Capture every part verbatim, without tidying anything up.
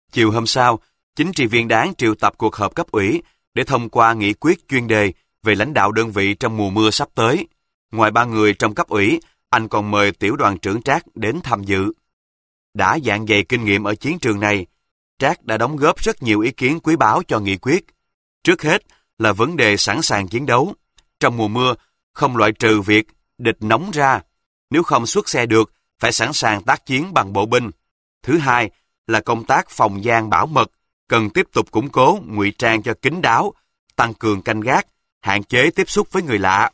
Chiều hôm sau, chính trị viên Đáng triệu tập cuộc họp cấp ủy để thông qua nghị quyết chuyên đề về lãnh đạo đơn vị trong mùa mưa sắp tới. Ngoài ba người trong cấp ủy, anh còn mời tiểu đoàn trưởng Trác đến tham dự. Đã dạn dày kinh nghiệm ở chiến trường này, Trác đã đóng góp rất nhiều ý kiến quý báu cho nghị quyết. Trước hết là vấn đề sẵn sàng chiến đấu. Trong mùa mưa, không loại trừ việc địch nóng ra. Nếu không xuất xe được, phải sẵn sàng tác chiến bằng bộ binh. Thứ hai là công tác phòng gian bảo mật, cần tiếp tục củng cố, ngụy trang cho kín đáo, tăng cường canh gác, hạn chế tiếp xúc với người lạ.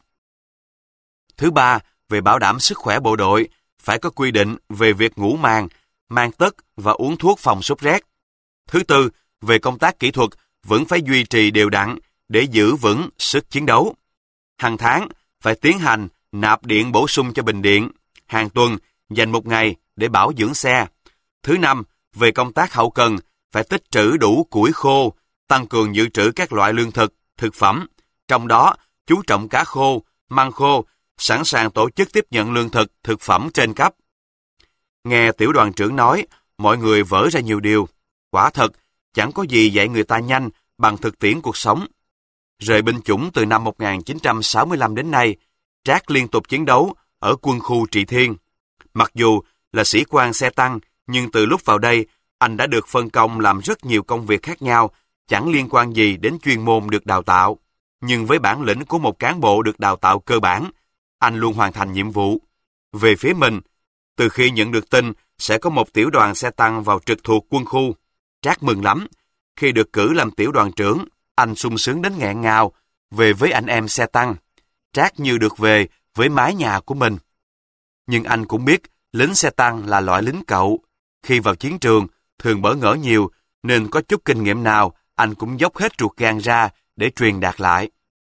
Thứ ba, về bảo đảm sức khỏe bộ đội, phải có quy định về việc ngủ màn, mang tất và uống thuốc phòng sốt rét. Thứ tư, về công tác kỹ thuật, vẫn phải duy trì đều đặn để giữ vững sức chiến đấu. Hàng tháng, phải tiến hành nạp điện bổ sung cho bình điện. Hàng tuần, dành một ngày để bảo dưỡng xe. Thứ năm, về công tác hậu cần, phải tích trữ đủ củi khô, tăng cường dự trữ các loại lương thực, thực phẩm. Trong đó, chú trọng cá khô, măng khô, sẵn sàng tổ chức tiếp nhận lương thực, thực phẩm trên cấp. Nghe tiểu đoàn trưởng nói, mọi người vỡ ra nhiều điều. Quả thật, chẳng có gì dạy người ta nhanh bằng thực tiễn cuộc sống. Rời binh chủng từ năm một nghìn chín trăm sáu mươi lăm đến nay, Trác liên tục chiến đấu ở quân khu Trị Thiên. Mặc dù là sĩ quan xe tăng, nhưng từ lúc vào đây, anh đã được phân công làm rất nhiều công việc khác nhau, chẳng liên quan gì đến chuyên môn được đào tạo. Nhưng với bản lĩnh của một cán bộ được đào tạo cơ bản, anh luôn hoàn thành nhiệm vụ. Về phía mình, từ khi nhận được tin sẽ có một tiểu đoàn xe tăng vào trực thuộc quân khu, Trác mừng lắm. Khi được cử làm tiểu đoàn trưởng, anh sung sướng đến nghẹn ngào. Về với anh em xe tăng, Trác như được về với mái nhà của mình. Nhưng anh cũng biết lính xe tăng là loại lính cậu. Khi vào chiến trường, thường bỡ ngỡ nhiều, nên có chút kinh nghiệm nào, anh cũng dốc hết ruột gan ra để truyền đạt lại.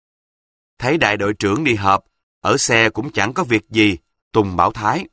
Thấy đại đội trưởng đi họp, ở xe cũng chẳng có việc gì, Tùng bảo Thái: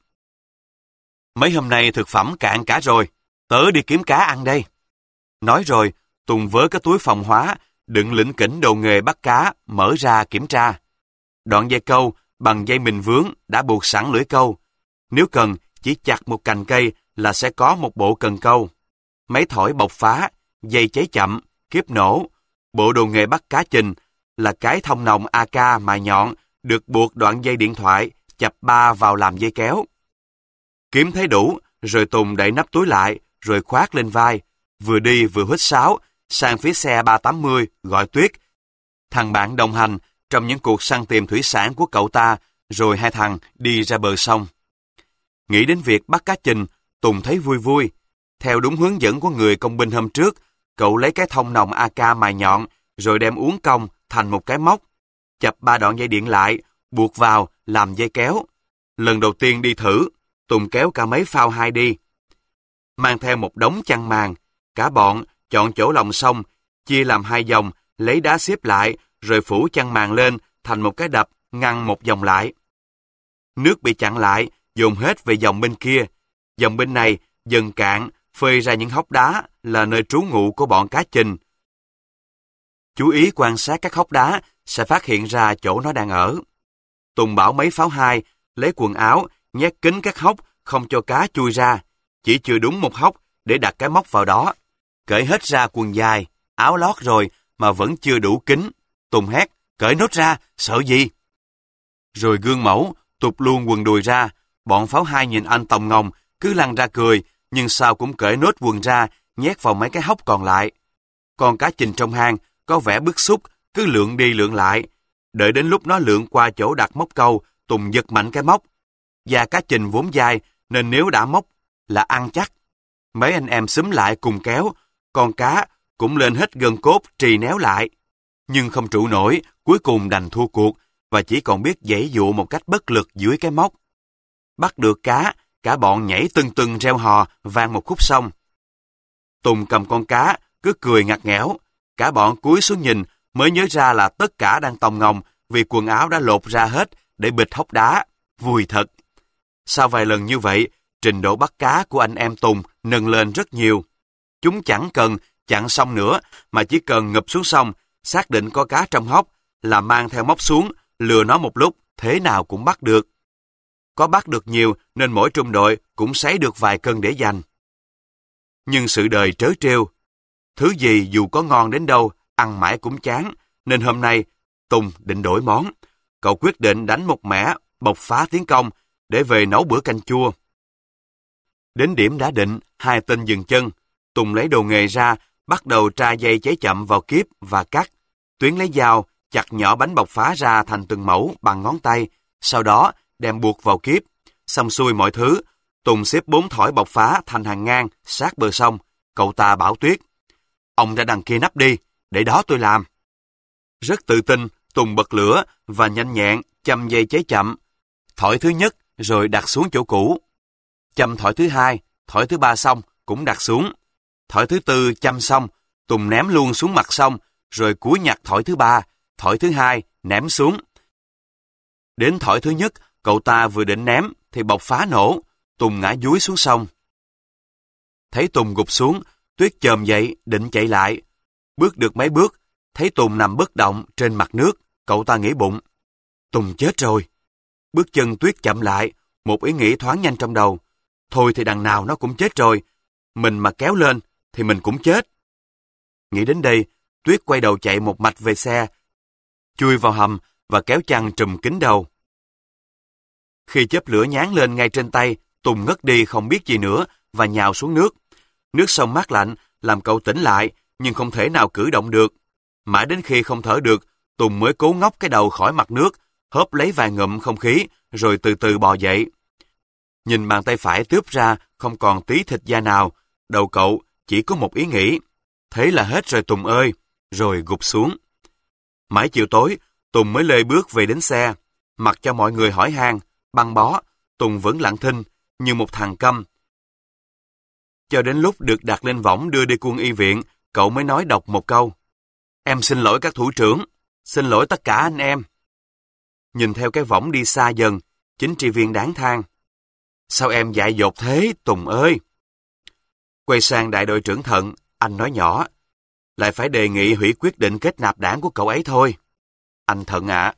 "Mấy hôm nay thực phẩm cạn cả rồi, tớ đi kiếm cá ăn đây." Nói rồi, Tùng vớ cái túi phòng hóa, đựng lỉnh kỉnh đồ nghề bắt cá, mở ra kiểm tra. Đoạn dây câu bằng dây mìn vướng đã buộc sẵn lưỡi câu. Nếu cần, chỉ chặt một cành cây là sẽ có một bộ cần câu. Máy thổi bộc phá, dây cháy chậm, kiếp nổ. Bộ đồ nghề bắt cá trình là cái thông nòng a ca mài nhọn, được buộc đoạn dây điện thoại, chập ba vào làm dây kéo. Kiếm thấy đủ, rồi Tùng đậy nắp túi lại, rồi khoác lên vai, vừa đi vừa huýt sáo, sang phía xe ba tám mươi gọi Tuyết, thằng bạn đồng hành trong những cuộc săn tìm thủy sản của cậu ta, rồi hai thằng đi ra bờ sông. Nghĩ đến việc bắt cá trình, Tùng thấy vui vui. Theo đúng hướng dẫn của người công binh hôm trước, cậu lấy cái thông nòng a ca mài nhọn, rồi đem uốn cong thành một cái móc, chập ba đoạn dây điện lại, buộc vào làm dây kéo. Lần đầu tiên đi thử, Tùng kéo cả mấy phao hai đi. Mang theo một đống chăn màn, cả bọn chọn chỗ lòng sông, chia làm hai dòng, lấy đá xếp lại, rồi phủ chăn màn lên thành một cái đập, ngăn một dòng lại. Nước bị chặn lại, dồn hết về dòng bên kia. Dòng bên này dần cạn, phơi ra những hốc đá là nơi trú ngụ của bọn cá trình. Chú ý quan sát các hốc đá sẽ phát hiện ra chỗ nó đang ở. Tùng bảo mấy pháo hai lấy quần áo nhét kín các hốc, không cho cá chui ra, chỉ chưa đúng một hốc để đặt cái móc vào đó. Cởi hết ra quần dài, áo lót rồi mà vẫn chưa đủ kín. Tùng hét: "Cởi nốt ra, sợ gì?" Rồi gương mẫu tụt luôn quần đùi ra. Bọn pháo hai nhìn anh tòng ngồng, cứ lăn ra cười, nhưng sao cũng cởi nốt quần ra, nhét vào mấy cái hốc còn lại. Con cá trình trong hang có vẻ bức xúc, cứ lượn đi lượn lại. Đợi đến lúc nó lượn qua chỗ đặt móc câu, Tùng giật mạnh cái móc. Da cá trình vốn dai, nên nếu đã móc là ăn chắc. Mấy anh em xúm lại cùng kéo, con cá cũng lên hết gân cốt trì néo lại. Nhưng không trụ nổi, cuối cùng đành thua cuộc, và chỉ còn biết giãy dụa một cách bất lực dưới cái móc. Bắt được cá, cả bọn nhảy tưng tưng reo hò, vang một khúc xong. Tùng cầm con cá, cứ cười ngặt nghẽo. Cả bọn cúi xuống nhìn, mới nhớ ra là tất cả đang tòng ngồng, vì quần áo đã lột ra hết để bịt hốc đá. Vui thật. Sau vài lần như vậy, trình độ bắt cá của anh em Tùng nâng lên rất nhiều. Chúng chẳng cần chặn xong nữa, mà chỉ cần ngụp xuống sông, xác định có cá trong hốc, là mang theo móc xuống, lừa nó một lúc, thế nào cũng bắt được. Có bắt được nhiều nên mỗi trung đội cũng sấy được vài cân để dành. Nhưng sự đời trớ trêu. Thứ gì dù có ngon đến đâu, ăn mãi cũng chán, nên hôm nay Tùng định đổi món. Cậu quyết định đánh một mẻ bộc phá tiến công để về nấu bữa canh chua. Đến điểm đã định, hai tên dừng chân. Tùng lấy đồ nghề ra, bắt đầu tra dây cháy chậm vào kiếp và cắt. Tuyến lấy dao, chặt nhỏ bánh bộc phá ra thành từng mẩu bằng ngón tay, sau đó đem buộc vào kiếp. Xong xuôi mọi thứ, Tùng xếp bốn thỏi bộc phá thành hàng ngang sát bờ sông. Cậu ta bảo Tuyết: "Ông ra đằng kia nắp đi, để đó tôi làm." Rất tự tin, Tùng bật lửa và nhanh nhẹn châm dây cháy chậm. Thỏi thứ nhất rồi đặt xuống chỗ cũ. Châm thỏi thứ hai, thỏi thứ ba xong cũng đặt xuống. Thỏi thứ tư châm xong, Tùng ném luôn xuống mặt sông, rồi cúi nhặt thỏi thứ ba, thỏi thứ hai ném xuống. Đến thỏi thứ nhất, cậu ta vừa định ném thì bộc phá nổ, Tùng ngã dúi xuống sông. Thấy Tùng gục xuống, Tuyết chồm dậy định chạy lại. Bước được mấy bước, thấy Tùng nằm bất động trên mặt nước, cậu ta nghĩ bụng: Tùng chết rồi. Bước chân Tuyết chậm lại, một ý nghĩ thoáng nhanh trong đầu: thôi thì đằng nào nó cũng chết rồi, mình mà kéo lên thì mình cũng chết. Nghĩ đến đây, Tuyết quay đầu chạy một mạch về xe, chui vào hầm và kéo chăn trùm kín đầu. Khi chớp lửa nhán lên ngay trên tay, Tùng ngất đi không biết gì nữa và nhào xuống nước. Nước sông mát lạnh làm cậu tỉnh lại, nhưng không thể nào cử động được. Mãi đến khi không thở được, Tùng mới cố ngóc cái đầu khỏi mặt nước, hớp lấy vài ngụm không khí, rồi từ từ bò dậy. Nhìn bàn tay phải tướp ra, không còn tí thịt da nào, đầu cậu chỉ có một ý nghĩ: thế là hết rồi Tùng ơi, rồi gục xuống. Mãi chiều tối, Tùng mới lê bước về đến xe. Mặc cho mọi người hỏi han, băng bó, Tùng vẫn lặng thinh như một thằng câm. Cho đến lúc được đặt lên võng đưa đi quân y viện, cậu mới nói đọc một câu: em xin lỗi các thủ trưởng, xin lỗi tất cả anh em. Nhìn theo cái võng đi xa dần, chính trị viên đáng than: sao em dại dột thế, Tùng ơi? Quay sang đại đội trưởng Thận, anh nói nhỏ: lại phải đề nghị hủy quyết định kết nạp đảng của cậu ấy thôi. Anh Thận ạ.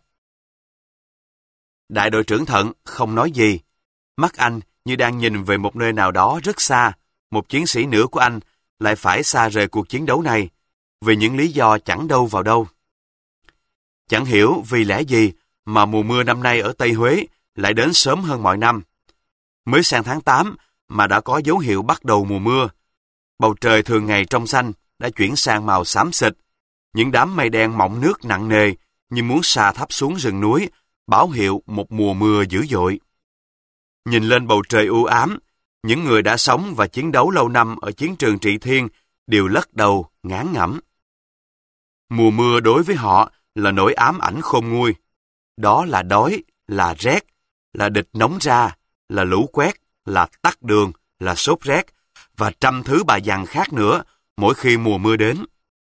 Đại đội trưởng Thận không nói gì. Mắt anh như đang nhìn về một nơi nào đó rất xa. Một chiến sĩ nữa của anh lại phải xa rời cuộc chiến đấu này, vì những lý do chẳng đâu vào đâu. Chẳng hiểu vì lẽ gì mà mùa mưa năm nay ở Tây Huế lại đến sớm hơn mọi năm. Mới sang tháng tám mà đã có dấu hiệu bắt đầu mùa mưa. Bầu trời thường ngày trong xanh đã chuyển sang màu xám xịt. Những đám mây đen mọng nước nặng nề như muốn sa thấp xuống rừng núi, báo hiệu một mùa mưa dữ dội. Nhìn lên bầu trời u ám, những người đã sống và chiến đấu lâu năm ở chiến trường Trị Thiên đều lắc đầu ngán ngẩm. Mùa mưa đối với họ là nỗi ám ảnh khôn nguôi. Đó là đói, là rét, là địch nóng ra, là lũ quét, là tắc đường, là sốt rét và trăm thứ bà dằn khác nữa mỗi khi mùa mưa đến.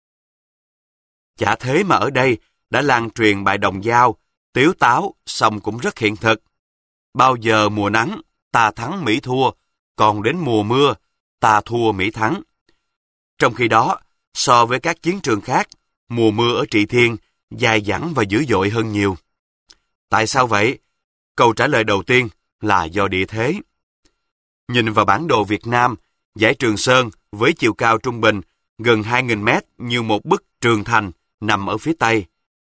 Chả thế mà ở đây đã lan truyền bài đồng dao, tiếu táo, song cũng rất hiện thực. Bao giờ mùa nắng, ta thắng Mỹ thua, còn đến mùa mưa, ta thua Mỹ thắng. Trong khi đó, so với các chiến trường khác, mùa mưa ở Trị Thiên dài dẳng và dữ dội hơn nhiều. Tại sao vậy? Câu trả lời đầu tiên là do địa thế. Nhìn vào bản đồ Việt Nam, dãy Trường Sơn với chiều cao trung bình gần hai nghìn mét như một bức tường thành nằm ở phía Tây.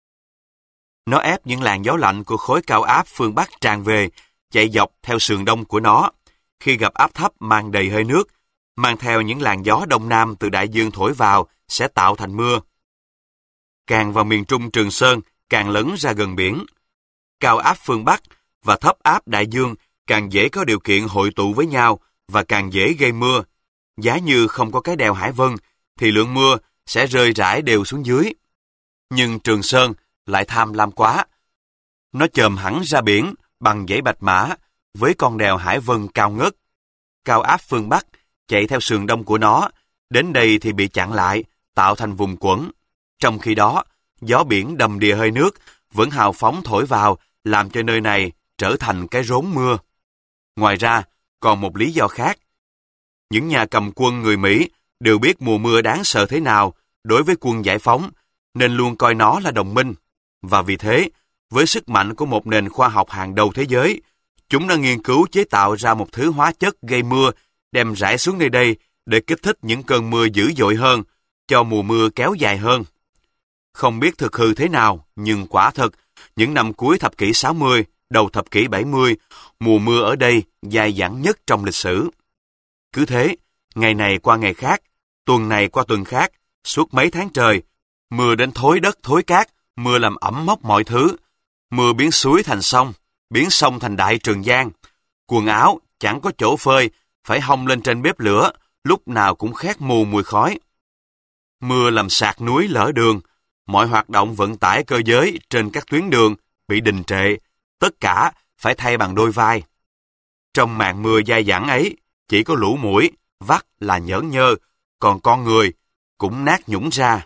Nó ép những làn gió lạnh của khối cao áp phương Bắc tràn về, chạy dọc theo sườn đông của nó. Khi gặp áp thấp mang đầy hơi nước, mang theo những làn gió đông nam từ đại dương thổi vào sẽ tạo thành mưa. Càng vào miền Trung Trường Sơn, càng lấn ra gần biển. Cao áp phương Bắc và thấp áp đại dương càng dễ có điều kiện hội tụ với nhau và càng dễ gây mưa. Giá như không có cái đèo Hải Vân, thì lượng mưa sẽ rơi rải đều xuống dưới. Nhưng Trường Sơn lại tham lam quá. Nó chồm hẳn ra biển bằng dãy Bạch Mã với con đèo Hải Vân cao ngất. Cao áp phương Bắc chạy theo sườn đông của nó, đến đây thì bị chặn lại, tạo thành vùng quẩn. Trong khi đó, gió biển đầm đìa hơi nước vẫn hào phóng thổi vào, làm cho nơi này trở thành cái rốn mưa. Ngoài ra, còn một lý do khác. Những nhà cầm quân người Mỹ đều biết mùa mưa đáng sợ thế nào đối với quân giải phóng, nên luôn coi nó là đồng minh. Và vì thế, với sức mạnh của một nền khoa học hàng đầu thế giới, chúng đã nghiên cứu chế tạo ra một thứ hóa chất gây mưa, đem rải xuống nơi đây để kích thích những cơn mưa dữ dội hơn, cho mùa mưa kéo dài hơn. Không biết thực hư thế nào, nhưng quả thật, những năm cuối thập kỷ sáu mươi, đầu thập kỷ bảy mươi, mùa mưa ở đây dài dẳng nhất trong lịch sử. Cứ thế, ngày này qua ngày khác, tuần này qua tuần khác, suốt mấy tháng trời, mưa đến thối đất thối cát, mưa làm ẩm mốc mọi thứ. Mưa biến suối thành sông, biến sông thành đại Trường Giang. Quần áo chẳng có chỗ phơi, phải hong lên trên bếp lửa, lúc nào cũng khét mù mùi khói. Mưa làm sạt núi lở đường, mọi hoạt động vận tải cơ giới trên các tuyến đường bị đình trệ, tất cả phải thay bằng đôi vai. Trong màn mưa dai dẳng ấy, chỉ có lũ muỗi, vắt là nhởn nhơ, còn con người cũng nát nhũng ra.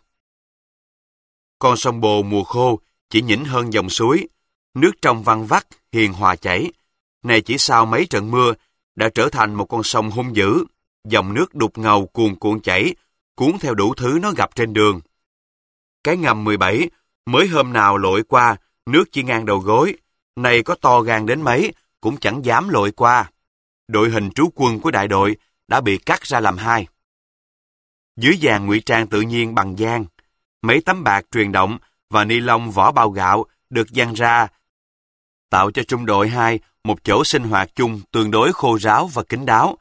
Con sông Bồ mùa khô chỉ nhỉnh hơn dòng suối, nước trong văng vắt, hiền hòa chảy. Này chỉ sau mấy trận mưa, đã trở thành một con sông hung dữ, dòng nước đục ngầu cuồn cuộn chảy, cuốn theo đủ thứ nó gặp trên đường. Cái ngầm mười bảy, mới hôm nào lội qua, nước chỉ ngang đầu gối, này có to gan đến mấy, cũng chẳng dám lội qua. Đội hình trú quân của đại đội đã bị cắt ra làm hai. Dưới dàn ngụy trang tự nhiên bằng giang, mấy tấm bạc truyền động và ni lông vỏ bao gạo được dang ra, tạo cho trung đội hai một chỗ sinh hoạt chung tương đối khô ráo và kín đáo.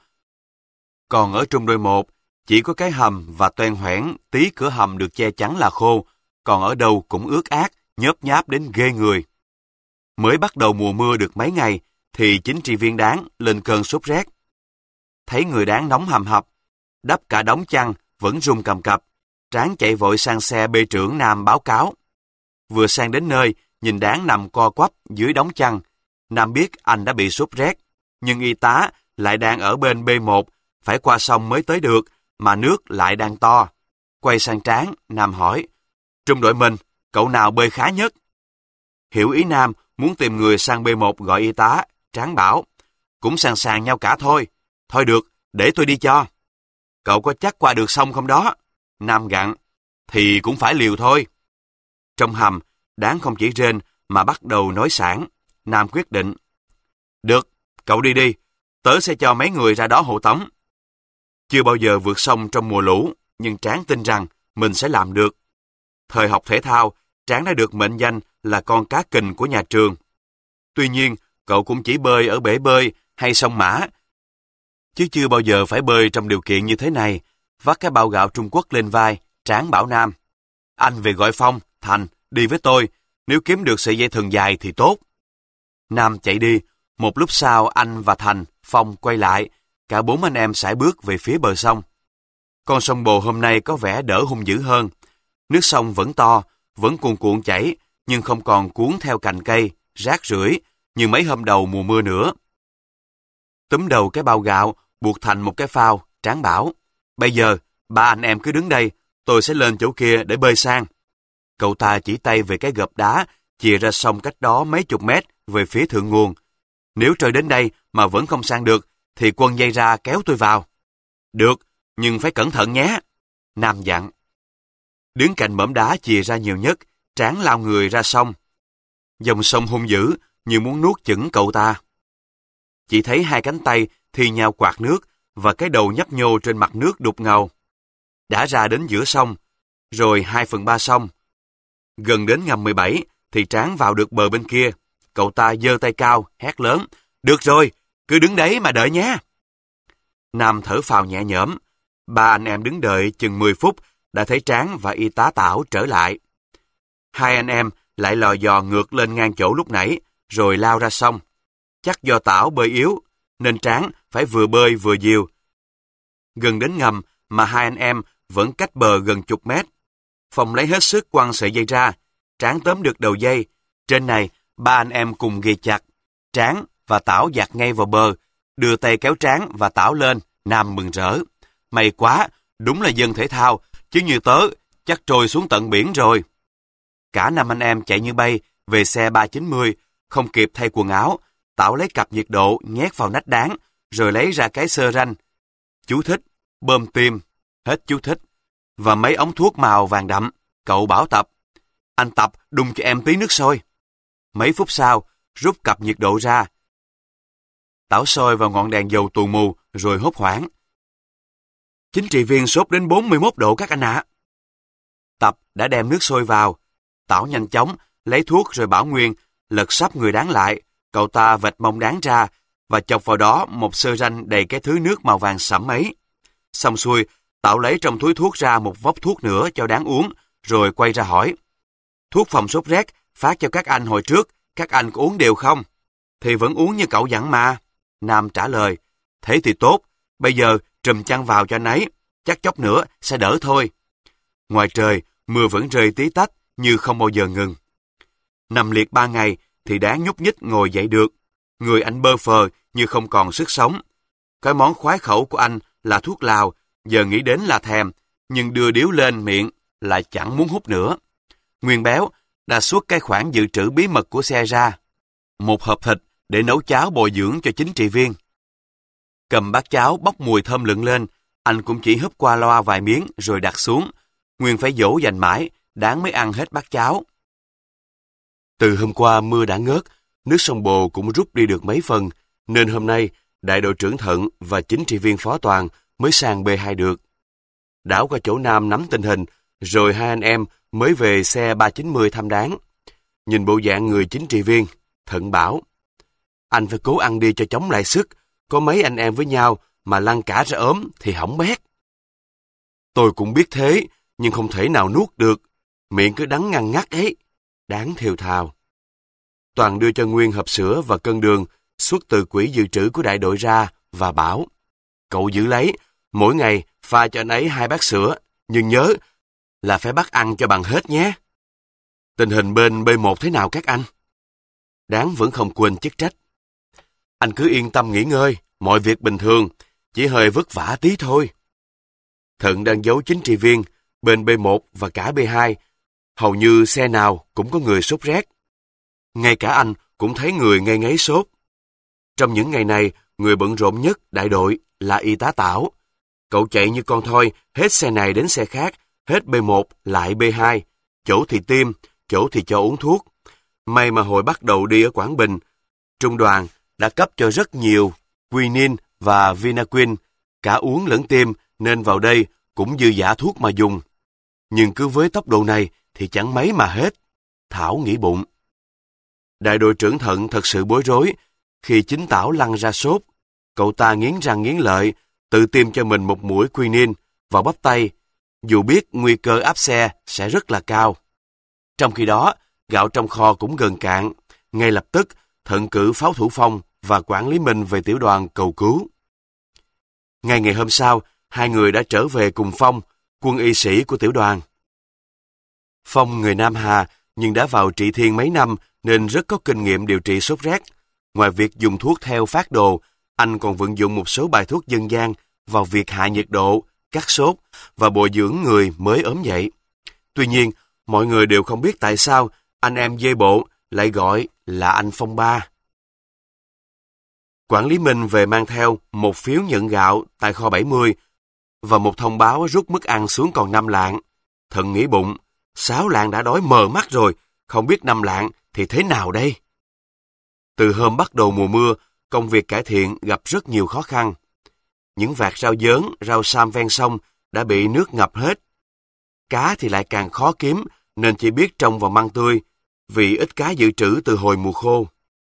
Còn ở trung đội một, chỉ có cái hầm và toan hoẻn tí cửa hầm được che chắn là khô, còn ở đâu cũng ướt át, nhớp nháp đến ghê người. Mới bắt đầu mùa mưa được mấy ngày, thì chính trị viên Đáng lên cơn sốt rét. Thấy người Đáng nóng hầm hập, đắp cả đống chăn vẫn run cầm cập, Tráng chạy vội sang xe bê trưởng Nam báo cáo. Vừa sang đến nơi, nhìn Đáng nằm co quắp dưới đống chăn. Nam biết anh đã bị sốt rét, nhưng y tá lại đang ở bên bê một, phải qua sông mới tới được, mà nước lại đang to. Quay sang Tráng, Nam hỏi, trung đội mình, cậu nào bơi khá nhất? Hiểu ý Nam muốn tìm người sang bê một gọi y tá, Tráng bảo, cũng sàng sàng nhau cả thôi. Thôi được, để tôi đi cho. Cậu có chắc qua được sông không đó? Nam gặn, thì cũng phải liều thôi. Trong hầm, Đáng không chỉ rên mà bắt đầu nói sảng. Nam quyết định, được, cậu đi đi, tớ sẽ cho mấy người ra đó hộ tống. Chưa bao giờ vượt sông trong mùa lũ, nhưng Tráng tin rằng mình sẽ làm được. Thời học thể thao, Tráng đã được mệnh danh là con cá kình của nhà trường. Tuy nhiên, cậu cũng chỉ bơi ở bể bơi hay sông Mã, chứ chưa bao giờ phải bơi trong điều kiện như thế này. Vác cái bao gạo Trung Quốc lên vai, Tráng bảo Nam, anh về gọi Phong, Thành, đi với tôi, nếu kiếm được sợi dây thừng dài thì tốt. Nam chạy đi, một lúc sau anh và Thành, Phong quay lại, cả bốn anh em sải bước về phía bờ sông. Con sông Bồ hôm nay có vẻ đỡ hung dữ hơn. Nước sông vẫn to, vẫn cuồn cuộn chảy, nhưng không còn cuốn theo cành cây, rác rưởi như mấy hôm đầu mùa mưa nữa. Túm đầu cái bao gạo, buộc thành một cái phao, Tráng bảo, bây giờ, ba anh em cứ đứng đây, tôi sẽ lên chỗ kia để bơi sang. Cậu ta chỉ tay về cái gập đá, chìa ra sông cách đó mấy chục mét về phía thượng nguồn. Nếu trôi đến đây mà vẫn không sang được, thì quân dây ra kéo tôi vào. Được, nhưng phải cẩn thận nhé. Nam dặn. Đứng cạnh mỏm đá chìa ra nhiều nhất, Tráng lao người ra sông. Dòng sông hung dữ, như muốn nuốt chửng cậu ta. Chỉ thấy hai cánh tay thi nhau quạt nước, và cái đầu nhấp nhô trên mặt nước đục ngầu. Đã ra đến giữa sông, rồi hai phần ba sông. Gần đến ngầm mười bảy, thì Tráng vào được bờ bên kia. Cậu ta giơ tay cao, hét lớn, được rồi, cứ đứng đấy mà đợi nhé. Nam thở phào nhẹ nhõm. Ba anh em đứng đợi chừng mười phút, đã thấy Tráng và y tá Tảo trở lại. Hai anh em lại lò dò ngược lên ngang chỗ lúc nãy, rồi lao ra sông. Chắc do Tảo bơi yếu, nên Tráng phải vừa bơi vừa dìu. Gần đến ngầm mà hai anh em vẫn cách bờ gần chục mét. Phong lấy hết sức quăng sợi dây ra, Tráng tóm được đầu dây. Trên này, ba anh em cùng ghì chặt. Tráng và Tảo dạt ngay vào bờ, đưa tay kéo Tráng và Tảo lên. Nam mừng rỡ. May quá, đúng là dân thể thao, chứ như tớ, chắc trôi xuống tận biển rồi. Cả năm anh em chạy như bay về xe ba chín mươi, không kịp thay quần áo. Tảo lấy cặp nhiệt độ nhét vào nách Đáng, rồi lấy ra cái sơ ranh. Chú thích, bơm tim, hết chú thích. Và mấy ống thuốc màu vàng đậm. Cậu bảo Tập, anh Tập đun cho em tí nước sôi. Mấy phút sau, rút cặp nhiệt độ ra. Tảo soi vào ngọn đèn dầu tù mù, rồi hốt hoảng. Chính trị viên sốt đến bốn mươi mốt độ các anh ạ. Tập đã đem nước sôi vào. Tảo nhanh chóng lấy thuốc rồi bảo Nguyên lật sấp người Đáng lại. Cậu ta vạch mông Đáng ra và chọc vào đó một sơ ranh đầy cái thứ nước màu vàng sẫm ấy. Xong xuôi, Tảo lấy trong túi thuốc ra một vốc thuốc nữa cho Đáng uống, rồi quay ra hỏi. Thuốc phòng sốt rét phát cho các anh hồi trước, các anh có uống đều không? Thì vẫn uống như cậu dặn mà. Nam trả lời. Thế thì tốt, bây giờ trùm chăn vào cho anh ấy, chắc chốc nữa sẽ đỡ thôi. Ngoài trời, mưa vẫn rơi tí tách như không bao giờ ngừng. Nằm liệt ba ngày thì Đáng nhúc nhích ngồi dậy được. Người anh bơ phờ như không còn sức sống. Cái món khoái khẩu của anh là thuốc lào, giờ nghĩ đến là thèm, nhưng đưa điếu lên miệng lại chẳng muốn hút nữa. Nguyên Béo đã xuất cái khoản dự trữ bí mật của xe ra. Một hộp thịt để nấu cháo bồi dưỡng cho chính trị viên. Cầm bát cháo bốc mùi thơm lựng lên, anh cũng chỉ húp qua loa vài miếng rồi đặt xuống. Nguyên phải dỗ dành mãi, Đáng mới ăn hết bát cháo. Từ hôm qua mưa đã ngớt, nước sông Bồ cũng rút đi được mấy phần, nên hôm nay đại đội trưởng Thận và chính trị viên Phó Toàn mới sang bê hai được. Đảo qua chỗ Nam nắm tình hình, rồi hai anh em mới về xe ba chín mươi thăm Đáng. Nhìn bộ dạng người chính trị viên, Thận bảo, anh phải cố ăn đi cho chống lại sức, có mấy anh em với nhau mà lăn cả ra ốm thì hỏng bét. Tôi cũng biết thế, nhưng không thể nào nuốt được, miệng cứ đắng ngăn ngắt ấy. Đáng thều thào. Toàn đưa cho Nguyên hộp sữa và cân đường xuất từ quỹ dự trữ của đại đội ra và bảo, cậu giữ lấy, mỗi ngày pha cho anh ấy hai bát sữa, nhưng nhớ là phải bắt ăn cho bằng hết nhé. Tình hình bên bê một thế nào các anh? Đáng vẫn không quên chức trách. Anh cứ yên tâm nghỉ ngơi, mọi việc bình thường, chỉ hơi vất vả tí thôi. Thận đang giấu chính trị viên, bên bê một và cả bê hai, hầu như xe nào cũng có người sốt rét. Ngay cả anh cũng thấy người ngây ngáy sốt. Trong những ngày này, người bận rộn nhất đại đội là y tá Tảo. Cậu chạy như con thoi, hết xe này đến xe khác, hết bê một lại bê hai, chỗ thì tiêm, chỗ thì cho uống thuốc. May mà hồi bắt đầu đi ở Quảng Bình, trung đoàn đã cấp cho rất nhiều quinin và vinaquin, cả uống lẫn tiêm, nên vào đây cũng dư dả thuốc mà dùng. Nhưng cứ với tốc độ này thì chẳng mấy mà hết. Thảo nghĩ bụng. Đại đội trưởng Thận thật sự bối rối khi chính Tảo lăn ra sốt. Cậu ta nghiến răng nghiến lợi, tự tiêm cho mình một mũi quinin vào bắp tay, dù biết nguy cơ áp xe sẽ rất là cao. Trong khi đó, gạo trong kho cũng gần cạn. Ngay lập tức, Thận cử Pháo Thủ Phong và Quản lý Minh về tiểu đoàn cầu cứu. Ngay ngày hôm sau, hai người đã trở về cùng Phong, quân y sĩ của tiểu đoàn. Phong người Nam Hà, nhưng đã vào trị thiên mấy năm nên rất có kinh nghiệm điều trị sốt rét. Ngoài việc dùng thuốc theo phác đồ, anh còn vận dụng một số bài thuốc dân gian vào việc hạ nhiệt độ, cắt sốt và bồi dưỡng người mới ốm dậy. Tuy nhiên, mọi người đều không biết tại sao anh em dê bộ lại gọi là anh Phong Ba. Quản lý Minh về mang theo một phiếu nhận gạo tại kho bảy mươi và một thông báo rút mức ăn xuống còn năm lạng. Thận nghĩ bụng, sáu lạng đã đói mờ mắt rồi, không biết năm lạng thì thế nào đây? Từ hôm bắt đầu mùa mưa, công việc cải thiện gặp rất nhiều khó khăn. Những vạt rau dớn, rau sam ven sông đã bị nước ngập hết. Cá thì lại càng khó kiếm nên chỉ biết trông vào măng tươi, vì ít cá dự trữ từ hồi mùa khô.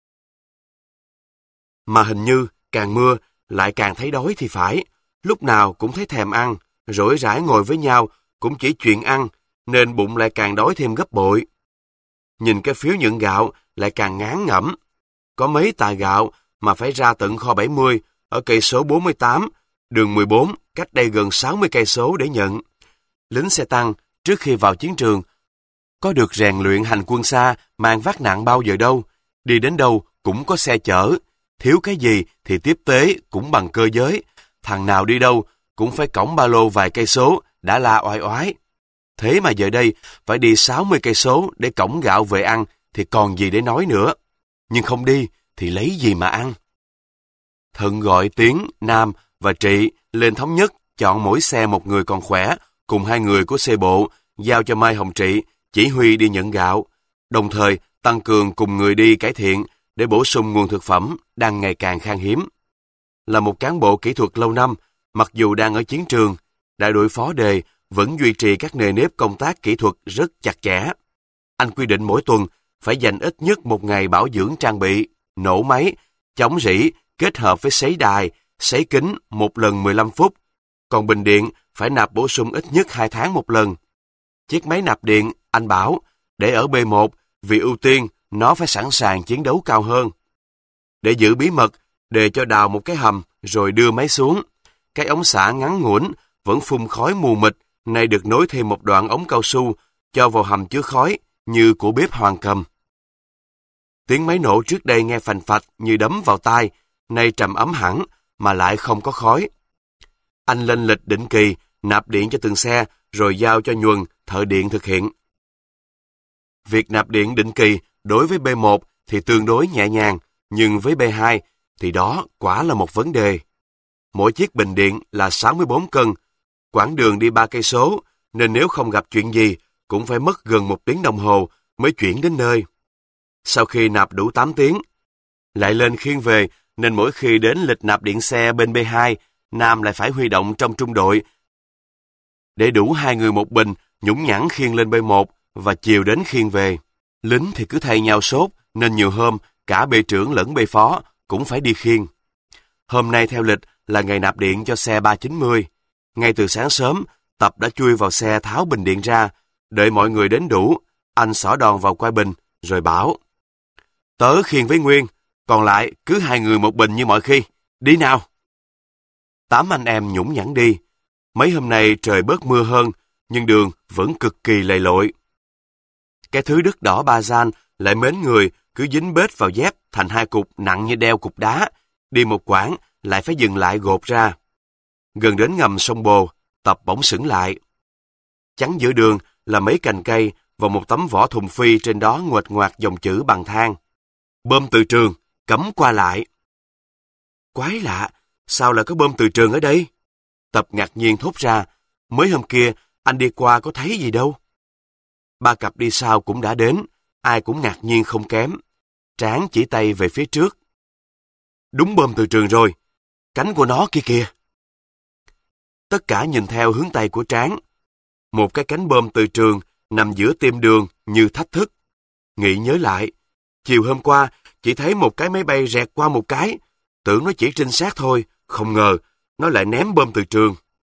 Mà hình như càng mưa lại càng thấy đói thì phải, lúc nào cũng thấy thèm ăn, rỗi rãi ngồi với nhau cũng chỉ chuyện ăn, nên bụng lại càng đói thêm gấp bội. Nhìn cái phiếu nhận gạo lại càng ngán ngẩm. Có mấy tà gạo mà phải ra tận kho bảy mươi ở cây số bốn mươi tám, đường mười bốn, cách đây gần sáu mươi cây số để nhận. Lính xe tăng trước khi vào chiến trường có được rèn luyện hành quân xa, mang vác nặng bao giờ đâu, đi đến đâu cũng có xe chở, thiếu cái gì thì tiếp tế cũng bằng cơ giới, thằng nào đi đâu cũng phải cõng ba lô vài cây số đã la oai oái. Thế mà giờ đây phải đi sáu mươi cây số để cõng gạo về ăn thì còn gì để nói nữa. Nhưng không đi thì lấy gì mà ăn? Thận gọi Tiến, Nam và Trị lên thống nhất chọn mỗi xe một người còn khỏe cùng hai người của xe bộ, giao cho Mai Hồng Trị chỉ huy đi nhận gạo, đồng thời tăng cường cùng người đi cải thiện để bổ sung nguồn thực phẩm đang ngày càng khan hiếm. Là một cán bộ kỹ thuật lâu năm, mặc dù đang ở chiến trường, Đại đội phó đề vẫn duy trì các nề nếp công tác kỹ thuật rất chặt chẽ. Anh quy định mỗi tuần phải dành ít nhất một ngày bảo dưỡng trang bị, nổ máy, chống rỉ kết hợp với sấy đài, sấy kính một lần mười lăm phút. Còn bình điện phải nạp bổ sung ít nhất hai tháng một lần. Chiếc máy nạp điện, anh bảo, để ở B một vì ưu tiên nó phải sẵn sàng chiến đấu cao hơn. Để giữ bí mật, đề cho đào một cái hầm rồi đưa máy xuống. Cái ống xả ngắn ngủn vẫn phun khói mù mịt, nay được nối thêm một đoạn ống cao su cho vào hầm chứa khói như của bếp Hoàng Cầm. Tiếng máy nổ trước đây nghe phành phạch như đấm vào tai, nay trầm ấm hẳn mà lại không có khói. Anh lên lịch định kỳ nạp điện cho từng xe rồi giao cho Nhuần, thợ điện thực hiện. Việc nạp điện định kỳ đối với B một thì tương đối nhẹ nhàng, nhưng với B hai thì đó quả là một vấn đề. Mỗi chiếc bình điện là sáu mươi bốn cân, quãng đường đi ba cây số, nên nếu không gặp chuyện gì cũng phải mất gần một tiếng đồng hồ mới chuyển đến nơi. Sau khi nạp đủ tám tiếng, lại lên khiêng về, nên mỗi khi đến lịch nạp điện xe bên B hai, Nam lại phải huy động trong trung đội để đủ hai người một bình, nhũng nhãng khiêng lên B một và chiều đến khiêng về. Lính thì cứ thay nhau sốt, nên nhiều hôm cả B trưởng lẫn B phó cũng phải đi khiêng. Hôm nay theo lịch là ngày nạp điện cho xe ba chín mươi. Ngay từ sáng sớm, Tập đã chui vào xe tháo bình điện ra, đợi mọi người đến đủ, anh xỏ đòn vào quai bình, rồi bảo: Tớ khiêng với Nguyên, còn lại cứ hai người một bình như mọi khi, đi nào. Tám anh em nhũng nhãng đi. Mấy hôm nay trời bớt mưa hơn, nhưng đường vẫn cực kỳ lầy lội. Cái thứ đất đỏ ba gian lại mến người, cứ dính bết vào dép thành hai cục nặng như đeo cục đá, đi một quãng lại phải dừng lại gột ra. Gần đến ngầm sông Bồ, Tập bỗng sững lại. Chắn giữa đường là mấy cành cây và một tấm vỏ thùng phi, trên đó nguệch ngoạc dòng chữ bằng than: Bơm từ trường, cấm qua lại. Quái lạ, sao lại có bơm từ trường ở đây? Tập ngạc nhiên thốt ra, mới hôm kia anh đi qua có thấy gì đâu. Ba cặp đi sau cũng đã đến, ai cũng ngạc nhiên không kém. Tráng chỉ tay về phía trước. Đúng bơm từ trường rồi, cánh của nó kia kìa. Tất cả nhìn theo hướng tay của Tráng. Một cái cánh bơm từ trường nằm giữa tim đường như thách thức. Nghĩ nhớ lại, chiều hôm qua chỉ thấy một cái máy bay rẹt qua một cái, tưởng nó chỉ trinh sát thôi, không ngờ nó lại ném bơm từ trường.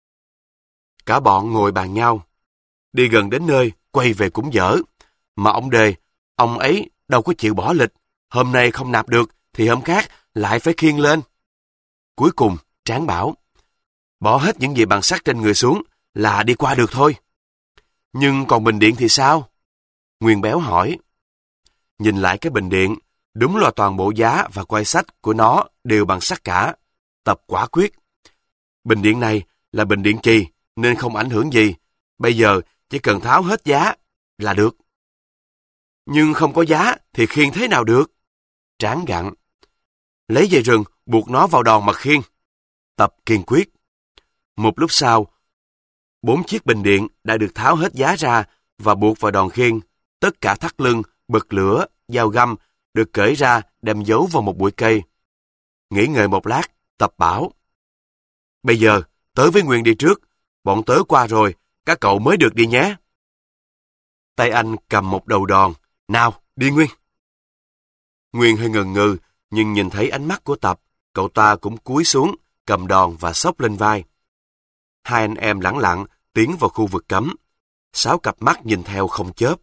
Cả bọn ngồi bàn nhau. Đi gần đến nơi, quay về cũng dở. Mà ông Đề, ông ấy đâu có chịu bỏ lịch. Hôm nay không nạp được, thì hôm khác lại phải khiêng lên. Cuối cùng, Tráng bảo: Bỏ hết những gì bằng sắt trên người xuống là đi qua được thôi. Nhưng còn bình điện thì sao? Nguyên Béo hỏi. Nhìn lại cái bình điện, đúng là toàn bộ giá và quai sách của nó đều bằng sắt cả. Tập quả quyết. Bình điện này là bình điện chì, nên không ảnh hưởng gì. Bây giờ chỉ cần tháo hết giá là được. Nhưng không có giá thì khiêng thế nào được? Tráng gặn. Lấy dây rừng buộc nó vào đòn mà khiêng. Tập kiên quyết. Một lúc sau, bốn chiếc bình điện đã được tháo hết giá ra và buộc vào đòn khiêng. Tất cả thắt lưng, bật lửa, dao găm được cởi ra đem giấu vào một bụi cây. Nghỉ ngơi một lát, Tập bảo: Bây giờ, tớ với Nguyên đi trước. Bọn tớ qua rồi, các cậu mới được đi nhé. Tay anh cầm một đầu đòn. Nào, đi Nguyên. Nguyên hơi ngần ngừ, nhưng nhìn thấy ánh mắt của Tập, cậu ta cũng cúi xuống, cầm đòn và xốc lên vai. Hai anh em lẳng lặng tiến vào khu vực cấm. Sáu cặp mắt nhìn theo không chớp.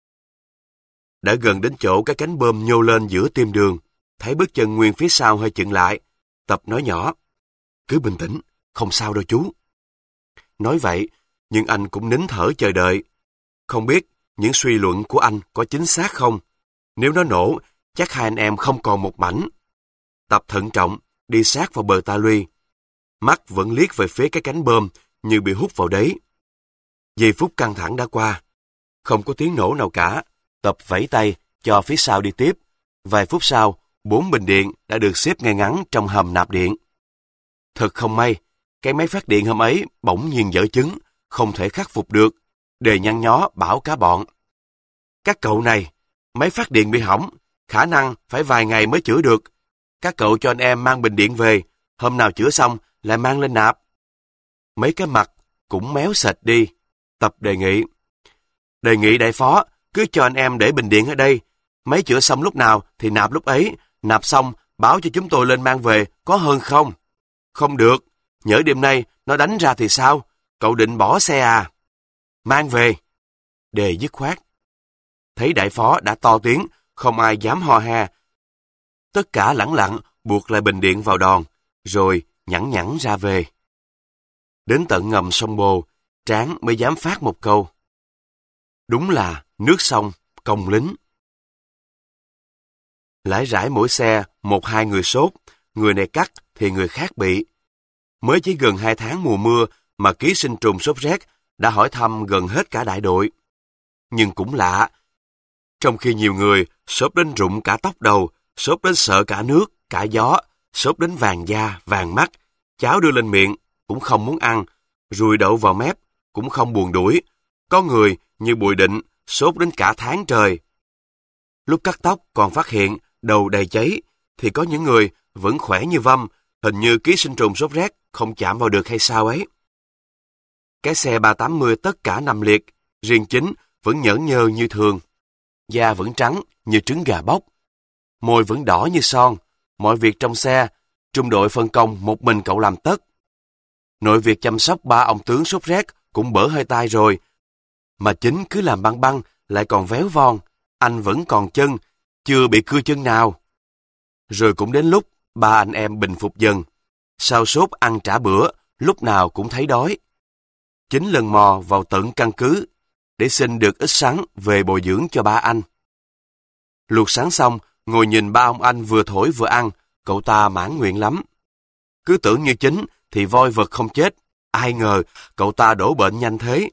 Đã gần đến chỗ cái cánh bơm nhô lên giữa tim đường, thấy bước chân Nguyên phía sau hơi chững lại. Tập nói nhỏ: Cứ bình tĩnh, không sao đâu chú. Nói vậy, nhưng anh cũng nín thở chờ đợi. Không biết những suy luận của anh có chính xác không? Nếu nó nổ, chắc hai anh em không còn một mảnh. Tập thận trọng, đi sát vào bờ ta luy. Mắt vẫn liếc về phía cái cánh bơm như bị hút vào đấy. Giây phút căng thẳng đã qua. Không có tiếng nổ nào cả. Tập vẫy tay cho phía sau đi tiếp. Vài phút sau, bốn bình điện đã được xếp ngay ngắn trong hầm nạp điện. Thật không may, cái máy phát điện hôm ấy bỗng nhiên dở chứng, không thể khắc phục được. Đề nhăn nhó bảo cả bọn: Các cậu này, máy phát điện bị hỏng, khả năng phải vài ngày mới chữa được. Các cậu cho anh em mang bình điện về, hôm nào chữa xong lại mang lên nạp. Mấy cái mặt cũng méo sệt đi. Tập đề nghị. Đề nghị đại phó, cứ cho anh em để bình điện ở đây. Máy chữa xong lúc nào thì nạp lúc ấy. Nạp xong, báo cho chúng tôi lên mang về, có hơn không? Không được. Nhỡ đêm nay nó đánh ra thì sao? Cậu định bỏ xe à? Mang về. Đề dứt khoát. Thấy đại phó đã to tiếng, không ai dám ho he. Tất cả lẳng lặng buộc lại bình điện vào đòn, rồi nhẵn nhẵn ra về. Đến tận ngầm sông Bồ, Tráng mới dám phát một câu. Đúng là nước sông, công lính. Lãi rải mỗi xe, một hai người sốt, người này cắt thì người khác bị. Mới chỉ gần hai tháng mùa mưa mà ký sinh trùng sốt rét đã hỏi thăm gần hết cả đại đội. Nhưng cũng lạ, trong khi nhiều người sốt đến rụng cả tóc đầu, sốt đến sợ cả nước, cả gió, sốt đến vàng da, vàng mắt, cháo đưa lên miệng cũng không muốn ăn, ruồi đậu vào mép cũng không buồn đuổi. Có người như Bùi Định sốt đến cả tháng trời. Lúc cắt tóc còn phát hiện đầu đầy cháy, thì có những người vẫn khỏe như vâm, hình như ký sinh trùng sốt rét không chạm vào được hay sao ấy. Cái xe ba tám mươi tất cả nằm liệt, riêng Chính vẫn nhởn nhơ như thường. Da vẫn trắng như trứng gà bóc. Môi vẫn đỏ như son. Mọi việc trong xe, trung đội phân công một mình cậu làm tất. Nội việc chăm sóc ba ông tướng sốt rét cũng bở hơi tai rồi. Mà Chính cứ làm băng băng, lại còn véo von. Anh vẫn còn chân, chưa bị cưa chân nào. Rồi cũng đến lúc ba anh em bình phục dần. Sau sốt ăn trả bữa, lúc nào cũng thấy đói. Chính lần mò vào tận căn cứ, để xin được ít sắn về bồi dưỡng cho ba anh. Luộc sắn xong, ngồi nhìn ba ông anh vừa thổi vừa ăn, cậu ta mãn nguyện lắm. Cứ tưởng như Chính thì voi vật không chết, ai ngờ cậu ta đổ bệnh nhanh thế.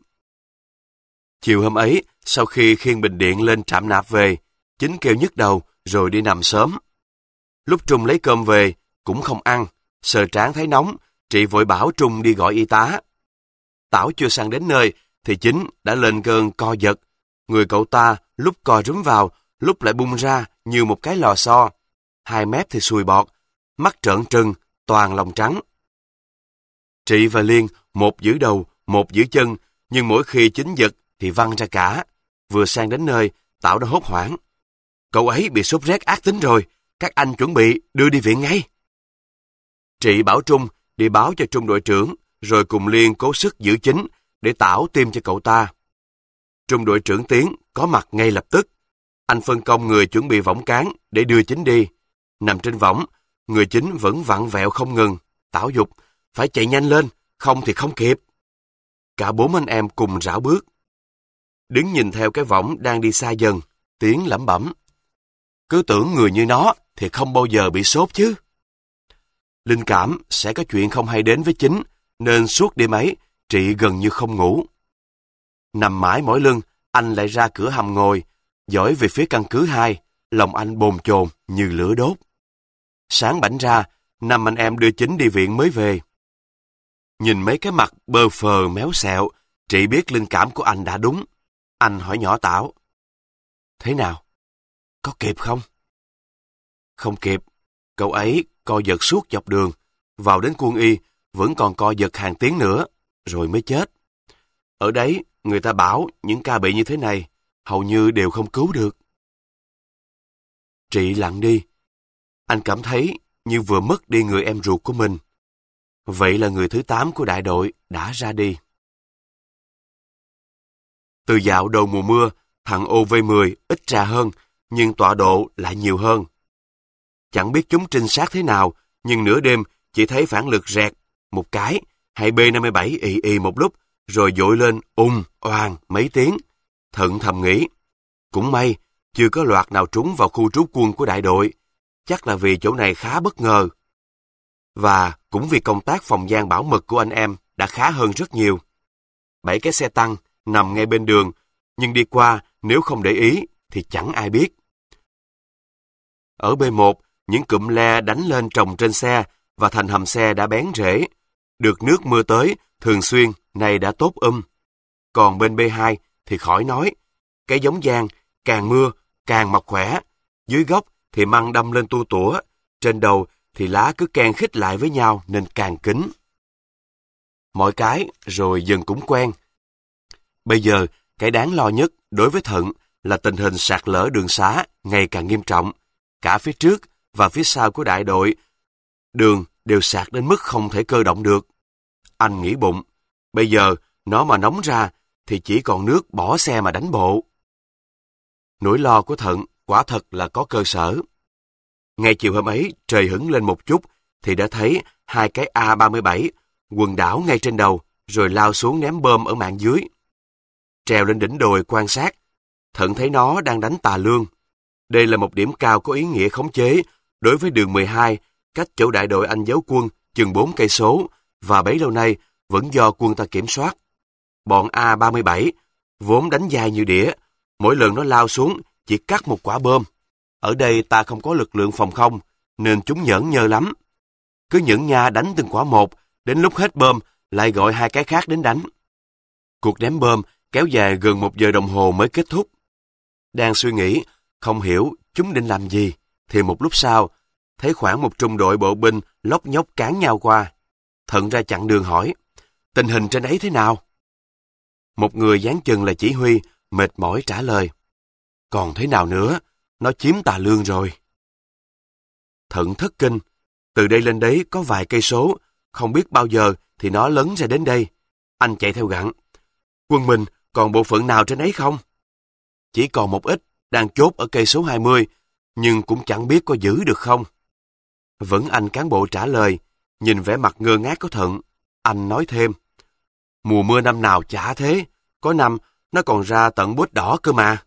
Chiều hôm ấy, sau khi khiêng bình điện lên trạm nạp về, Chính kêu nhức đầu rồi đi nằm sớm. Lúc Trung lấy cơm về, cũng không ăn, sợ Tráng thấy nóng, Trị vội bảo Trung đi gọi y tá. Tảo chưa sang đến nơi, thì Chính đã lên cơn co giật. Người cậu ta lúc co rúm vào, lúc lại bung ra như một cái lò xo. Hai mép thì sùi bọt, mắt trợn trừng, toàn lòng trắng. Trị và Liên, một giữ đầu, một giữ chân, nhưng mỗi khi Chính giật thì văng ra cả. Vừa sang đến nơi, Tảo đã hốt hoảng. Cậu ấy bị sốt rét ác tính rồi, các anh chuẩn bị đưa đi viện ngay. Trị bảo Trung đi báo cho Trung đội trưởng, rồi cùng Liên cố sức giữ Chính để Tảo tiêm cho cậu ta. Trung đội trưởng Tiến có mặt ngay lập tức. Anh phân công người chuẩn bị võng cán để đưa Chính đi. Nằm trên võng, người Chính vẫn vặn vẹo không ngừng. Tảo giục, phải chạy nhanh lên, không thì không kịp. Cả bốn anh em cùng rảo bước. Đứng nhìn theo cái võng đang đi xa dần, Tiến lẩm bẩm. Cứ tưởng người như nó thì không bao giờ bị sốt chứ. Linh cảm sẽ có chuyện không hay đến với Chính, nên suốt đêm ấy, Trị gần như không ngủ. Nằm mãi mỏi lưng, anh lại ra cửa hầm ngồi, dõi về phía căn cứ hai, lòng anh bồn chồn như lửa đốt. Sáng bảnh ra, năm anh em đưa Chính đi viện mới về. Nhìn mấy cái mặt bơ phờ méo xẹo, Trị biết linh cảm của anh đã đúng. Anh hỏi nhỏ Tảo. Thế nào? Có kịp không? Không kịp. Cậu ấy co giật suốt dọc đường. Vào đến quân y, vẫn còn co giật hàng tiếng nữa, rồi mới chết. Ở đấy, người ta bảo những ca bị như thế này, hầu như đều không cứu được. Trị lặng đi. Anh cảm thấy như vừa mất đi người em ruột của mình. Vậy là người thứ tám của đại đội đã ra đi. Từ dạo đầu mùa mưa, thằng ô vê mười ít ra hơn, nhưng tọa độ lại nhiều hơn. Chẳng biết chúng trinh sát thế nào, nhưng nửa đêm chỉ thấy phản lực rẹt một cái, hay bê năm mươi bảy ì ì một lúc, rồi dội lên ung, oang mấy tiếng. Thận thầm nghĩ, cũng may, chưa có loạt nào trúng vào khu trú quân của đại đội, chắc là vì chỗ này khá bất ngờ. Và cũng vì công tác phòng gian bảo mật của anh em đã khá hơn rất nhiều. Bảy cái xe tăng nằm ngay bên đường, nhưng đi qua nếu không để ý thì chẳng ai biết. Ở bê một, những cụm le đánh lên trồng trên xe và thành hầm xe đã bén rễ. Được nước mưa tới, thường xuyên, này đã tốt um. Còn bên bê hai thì khỏi nói. Cái giống giang, càng mưa, càng mọc khỏe. Dưới gốc thì măng đâm lên tua tủa. Trên đầu thì lá cứ ken khít lại với nhau nên càng kín. mọi cái rồi dần cũng quen. Bây giờ, cái đáng lo nhất đối với Thận là tình hình sạt lở đường xá ngày càng nghiêm trọng. Cả phía trước và phía sau của đại đội, đường đều sạt đến mức không thể cơ động được. Anh nghĩ bụng, bây giờ nó mà nóng ra thì chỉ còn nước bỏ xe mà đánh bộ. Nỗi lo của Thận quả thật là có cơ sở. Ngay chiều hôm ấy, trời hửng lên một chút thì đã thấy hai cái A ba mươi bảy quần đảo ngay trên đầu rồi lao xuống ném bom ở mạn dưới. Trèo lên đỉnh đồi quan sát, Thận thấy nó đang đánh tà lương. Đây là một điểm cao có ý nghĩa khống chế đối với đường mười hai, cách chỗ đại đội Anh giấu quân chừng bốn cây số và bấy lâu nay vẫn do quân ta kiểm soát. Bọn A ba mươi bảy vốn đánh dài như đĩa, mỗi lần nó lao xuống chỉ cắt một quả bom. Ở đây ta không có lực lượng phòng không nên chúng nhởn nhơ lắm. Cứ nhẫn nha đánh từng quả một, đến lúc hết bom lại gọi hai cái khác đến đánh. Cuộc ném bom kéo dài gần một giờ đồng hồ mới kết thúc. Đang suy nghĩ, không hiểu chúng định làm gì, thì một lúc sau, thấy khoảng một trung đội bộ binh lóc nhóc cán nhau qua. Thận ra chặn đường hỏi, tình hình trên ấy thế nào? Một người dáng chừng là chỉ huy, mệt mỏi trả lời, còn thế nào nữa, nó chiếm Tà Lương rồi. Thận thất kinh, từ đây lên đấy có vài cây số, không biết bao giờ thì nó lấn ra đến đây. Anh chạy theo gặng, quân mình còn bộ phận nào trên ấy không? Chỉ còn một ít, đang chốt ở cây số hai mươi, nhưng cũng chẳng biết có giữ được không. Vẫn anh cán bộ trả lời, nhìn vẻ mặt ngơ ngác của Thận, anh nói thêm, mùa mưa năm nào chả thế, có năm nó còn ra tận bút đỏ cơ mà.